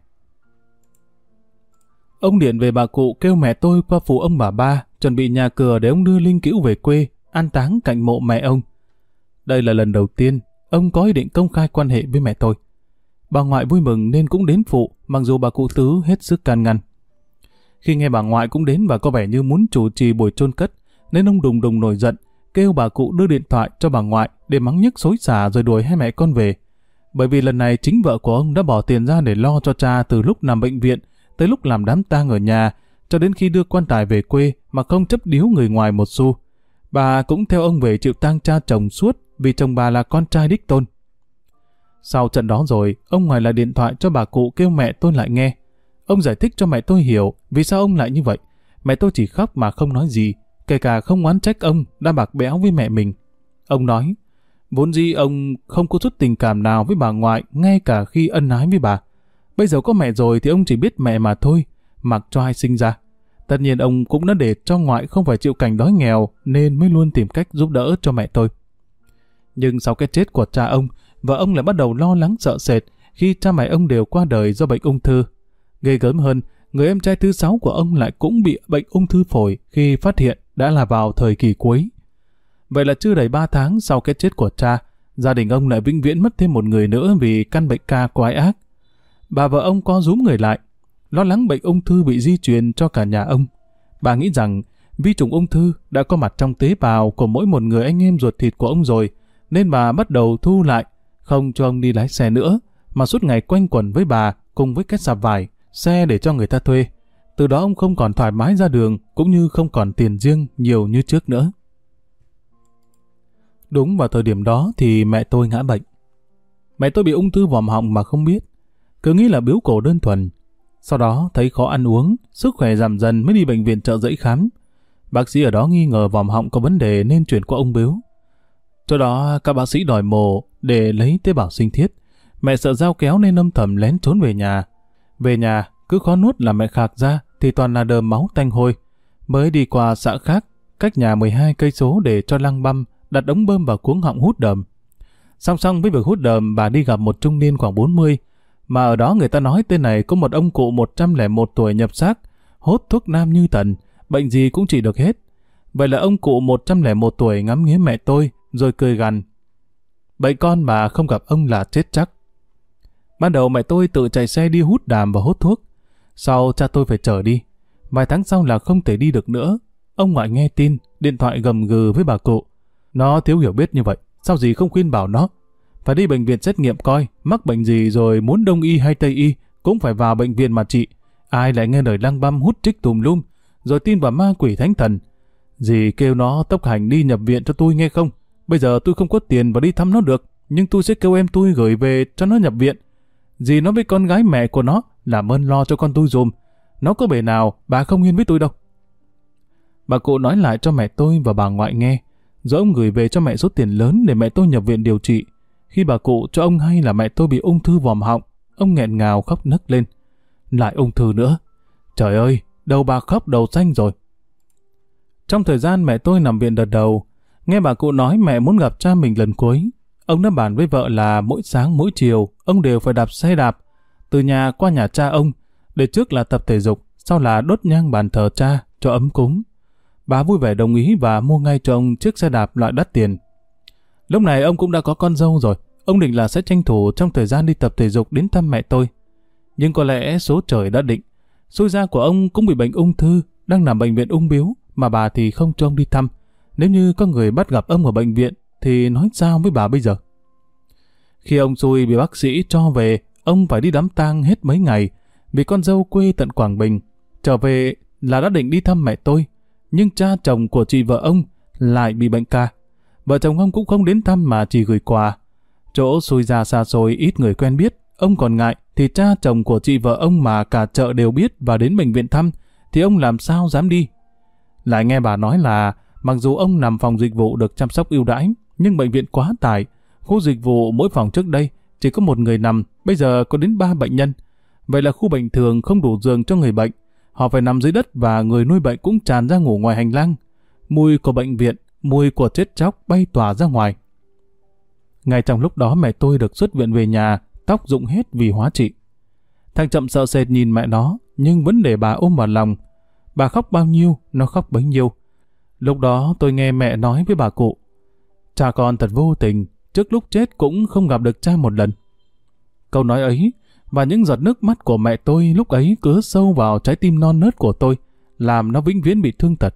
Ông điện về bà cụ kêu mẹ tôi qua phụ ông bà ba chuẩn bị nhà cửa để ông đưa linh cữu về quê an táng cạnh mộ mẹ ông. Đây là lần đầu tiên ông có ý định công khai quan hệ với mẹ tôi. Bà ngoại vui mừng nên cũng đến phụ, mặc dù bà cụ Tứ hết sức can ngăn. Khi nghe bà ngoại cũng đến và có vẻ như muốn chủ trì buổi chôn cất, nên ông đùng đùng nổi giận, kêu bà cụ đưa điện thoại cho bà ngoại để mắng nhức xối xả rồi đuổi hai mẹ con về. Bởi vì lần này chính vợ của ông đã bỏ tiền ra để lo cho cha từ lúc nằm bệnh viện tới lúc làm đám tang ở nhà, cho đến khi đưa quan tài về quê mà không chấp điếu người ngoài một xu. Bà cũng theo ông về chịu tang cha chồng suốt vì chồng bà là con trai đích tôn. Sau trận đó rồi, ông ngoài lại điện thoại cho bà cụ kêu mẹ tôi lại nghe. Ông giải thích cho mẹ tôi hiểu vì sao ông lại như vậy. Mẹ tôi chỉ khóc mà không nói gì, kể cả không oán trách ông đã bạc bẽo với mẹ mình. Ông nói, vốn dĩ ông không có chút tình cảm nào với bà ngoại ngay cả khi ân ái với bà. Bây giờ có mẹ rồi thì ông chỉ biết mẹ mà thôi, mặc cho ai sinh ra. Tất nhiên ông cũng đã để cho ngoại không phải chịu cảnh đói nghèo nên mới luôn tìm cách giúp đỡ cho mẹ tôi. Nhưng sau cái chết của cha ông, vợ ông lại bắt đầu lo lắng sợ sệt khi cha mẹ ông đều qua đời do bệnh ung thư. Ghê gớm hơn, người em trai thứ 6 của ông lại cũng bị bệnh ung thư phổi khi phát hiện đã là vào thời kỳ cuối. Vậy là chưa đầy 3 tháng sau cái chết của cha, gia đình ông lại vĩnh viễn mất thêm một người nữa vì căn bệnh ca quái ác. Bà vợ ông co rúm người lại, lo lắng bệnh ung thư bị di truyền cho cả nhà ông. Bà nghĩ rằng vi trùng ung thư đã có mặt trong tế bào của mỗi một người anh em ruột thịt của ông rồi, nên bà bắt đầu thu lại, không cho ông đi lái xe nữa, mà suốt ngày quanh quẩn với bà cùng với két sạp vải, xe để cho người ta thuê. Từ đó ông không còn thoải mái ra đường, cũng như không còn tiền riêng nhiều như trước nữa. Đúng vào thời điểm đó thì mẹ tôi ngã bệnh. Mẹ tôi bị ung thư vòm họng mà không biết, cứ nghĩ là biếu cổ đơn thuần. Sau đó thấy khó ăn uống, sức khỏe giảm dần mới đi bệnh viện Chợ Giấy khám. Bác sĩ ở đó nghi ngờ vòm họng có vấn đề nên chuyển qua ung bướu. Cho đó các bác sĩ đòi mổ để lấy tế bào sinh thiết. Mẹ sợ dao kéo nên âm thầm lén trốn về nhà. Về nhà cứ khó nuốt là mẹ khạc ra thì toàn là đờm máu tanh hôi. Mới đi qua xã khác, cách nhà 12 cây số để cho lăng băm đặt ống bơm vào cuống họng hút đờm. Song song với việc hút đờm, bà đi gặp một trung niên khoảng 40, mà ở đó người ta nói tên này có một ông cụ 101 tuổi nhập xác, hốt thuốc nam như tần, bệnh gì cũng trị được hết. Vậy là ông cụ 101 tuổi ngắm nghía mẹ tôi rồi cười gằn, bệnh con mà không gặp ông là chết chắc. Ban đầu mẹ tôi tự chạy xe đi hút đàm và hút thuốc, sau cha tôi phải chở đi. Vài tháng sau là không thể đi được nữa. ông ngoại nghe tin, điện thoại gầm gừ với bà cụ. Nó thiếu hiểu biết như vậy, sao dì không khuyên bảo nó? Phải đi bệnh viện xét nghiệm coi, mắc bệnh gì rồi muốn đông y hay tây y, cũng phải vào bệnh viện mà trị. Ai lại nghe lời lăng băm hút trích tùm lum, rồi tin vào ma quỷ thánh thần. Dì kêu nó tốc hành đi nhập viện cho tôi nghe không? Bây giờ tôi không có tiền và đi thăm nó được, nhưng tôi sẽ kêu em tôi gửi về cho nó nhập viện. Dì nói với con gái mẹ của nó, làm ơn lo cho con tôi dùm. Nó có bề nào, bà không yên với tôi đâu. Bà cụ nói lại cho mẹ tôi và bà ngoại nghe, rồi ông gửi về cho mẹ số tiền lớn để mẹ tôi nhập viện điều trị. Khi bà cụ cho ông hay là mẹ tôi bị ung thư vòm họng, ông nghẹn ngào khóc nấc lên. Lại ung thư nữa. Trời ơi, đầu bà khóc đầu xanh rồi. Trong thời gian mẹ tôi nằm viện đợt đầu, nghe bà cụ nói mẹ muốn gặp cha mình lần cuối. Ông đã bàn với vợ là mỗi sáng mỗi chiều, ông đều phải đạp xe đạp, từ nhà qua nhà cha ông, để trước là tập thể dục, sau là đốt nhang bàn thờ cha cho ấm cúng. Bà vui vẻ đồng ý và mua ngay cho ông chiếc xe đạp loại đắt tiền. Lúc này ông cũng đã có con dâu rồi, ông định là sẽ tranh thủ trong thời gian đi tập thể dục đến thăm mẹ tôi. Nhưng có lẽ số trời đã định, xui gia của ông cũng bị bệnh ung thư, đang nằm bệnh viện ung bướu, mà bà thì không cho ông đi thăm. Nếu như có người bắt gặp ông ở bệnh viện, thì nói sao với bà bây giờ? Khi ông xui bị bác sĩ cho về, ông phải đi đám tang hết mấy ngày, vì con dâu quê tận Quảng Bình. Trở về là đã định đi thăm mẹ tôi, nhưng cha chồng của chị vợ ông lại bị bệnh ca. Vợ chồng ông cũng không đến thăm mà chỉ gửi quà. Chỗ xui ra xa xôi ít người quen biết, ông còn ngại, thì cha chồng của chị vợ ông mà cả chợ đều biết và đến bệnh viện thăm, thì ông làm sao dám đi. Lại nghe bà nói là mặc dù ông nằm phòng dịch vụ được chăm sóc ưu đãi, nhưng bệnh viện quá tải. Khu dịch vụ mỗi phòng trước đây chỉ có một người nằm, bây giờ có đến 3 bệnh nhân. Vậy là khu bệnh thường không đủ giường cho người bệnh. Họ phải nằm dưới đất và người nuôi bệnh cũng tràn ra ngủ ngoài hành lang. Mùi của bệnh viện, mùi của chết chóc bay tỏa ra ngoài. Ngay trong lúc đó mẹ tôi được xuất viện về nhà, tóc rụng hết vì hóa trị. Thằng Chậm sợ sệt nhìn mẹ nó, nhưng vẫn để bà ôm vào lòng. Bà khóc bao nhiêu, nó khóc bấy nhiêu. Lúc đó tôi nghe mẹ nói với bà cụ, cha con thật vô tình, trước lúc chết cũng không gặp được cha một lần. Câu nói ấy và những giọt nước mắt của mẹ tôi lúc ấy cứa sâu vào trái tim non nớt của tôi, làm nó vĩnh viễn bị thương tật.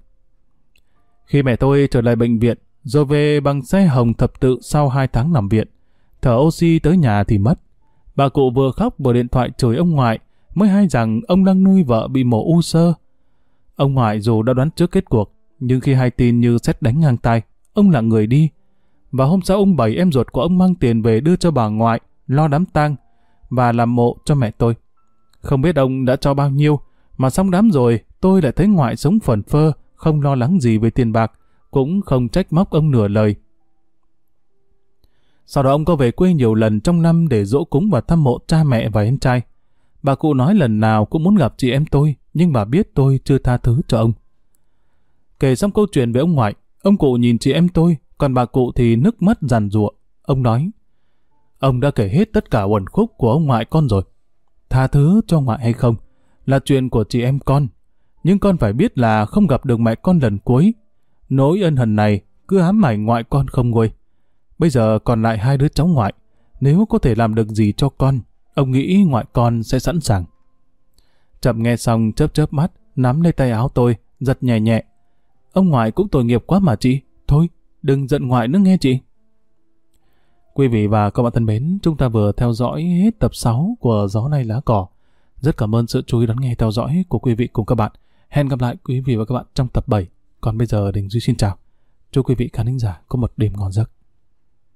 Khi mẹ tôi trở lại bệnh viện, rồi về bằng xe hồng thập tự sau 2 tháng nằm viện, thở oxy tới nhà thì mất. Bà cụ vừa khóc vừa điện thoại chửi ông ngoại, mới hay rằng ông đang nuôi vợ bị mổ u xơ. Ông ngoại dù đã đoán trước kết cuộc, nhưng khi hay tin như sét đánh ngang tai, ông là người đi. Và hôm sau ông Bảy em ruột của ông mang tiền về đưa cho bà ngoại, lo đám tang và làm mộ cho mẹ tôi. Không biết ông đã cho bao nhiêu, mà xong đám rồi tôi lại thấy ngoại sống phẩn phơ, không lo lắng gì về tiền bạc, cũng không trách móc ông nửa lời. Sau đó ông có về quê nhiều lần trong năm để giỗ cúng và thăm mộ cha mẹ và em trai. Bà cụ nói lần nào cũng muốn gặp chị em tôi, nhưng bà biết tôi chưa tha thứ cho ông. Kể xong câu chuyện về ông ngoại, ông cụ nhìn chị em tôi, còn bà cụ thì nước mắt giàn giụa. Ông nói, ông đã kể hết tất cả uẩn khúc của ông ngoại con rồi. Tha thứ cho ngoại hay không là chuyện của chị em con, nhưng con phải biết là không gặp được mẹ con lần cuối. Nỗi ân hận này cứ ám ảnh ngoại con không nguôi. Bây giờ còn lại 2 đứa cháu ngoại, nếu có thể làm được gì cho con, ông nghĩ ngoại con sẽ sẵn sàng. Chậm nghe xong chớp chớp mắt, nắm lấy tay áo tôi, giật nhẹ nhẹ. Ông ngoại cũng tội nghiệp quá mà chị. Thôi, đừng giận ngoại nữa nghe chị. Quý vị và các bạn thân mến, chúng ta vừa theo dõi hết tập 6 của Gió Nay Lá Cỏ. Rất cảm ơn sự chú ý đón nghe theo dõi của quý vị cùng các bạn. Hẹn gặp lại quý vị và các bạn trong tập 7. Còn bây giờ Đình Duy xin chào. Chúc quý vị khán thính giả có một đêm ngon giấc.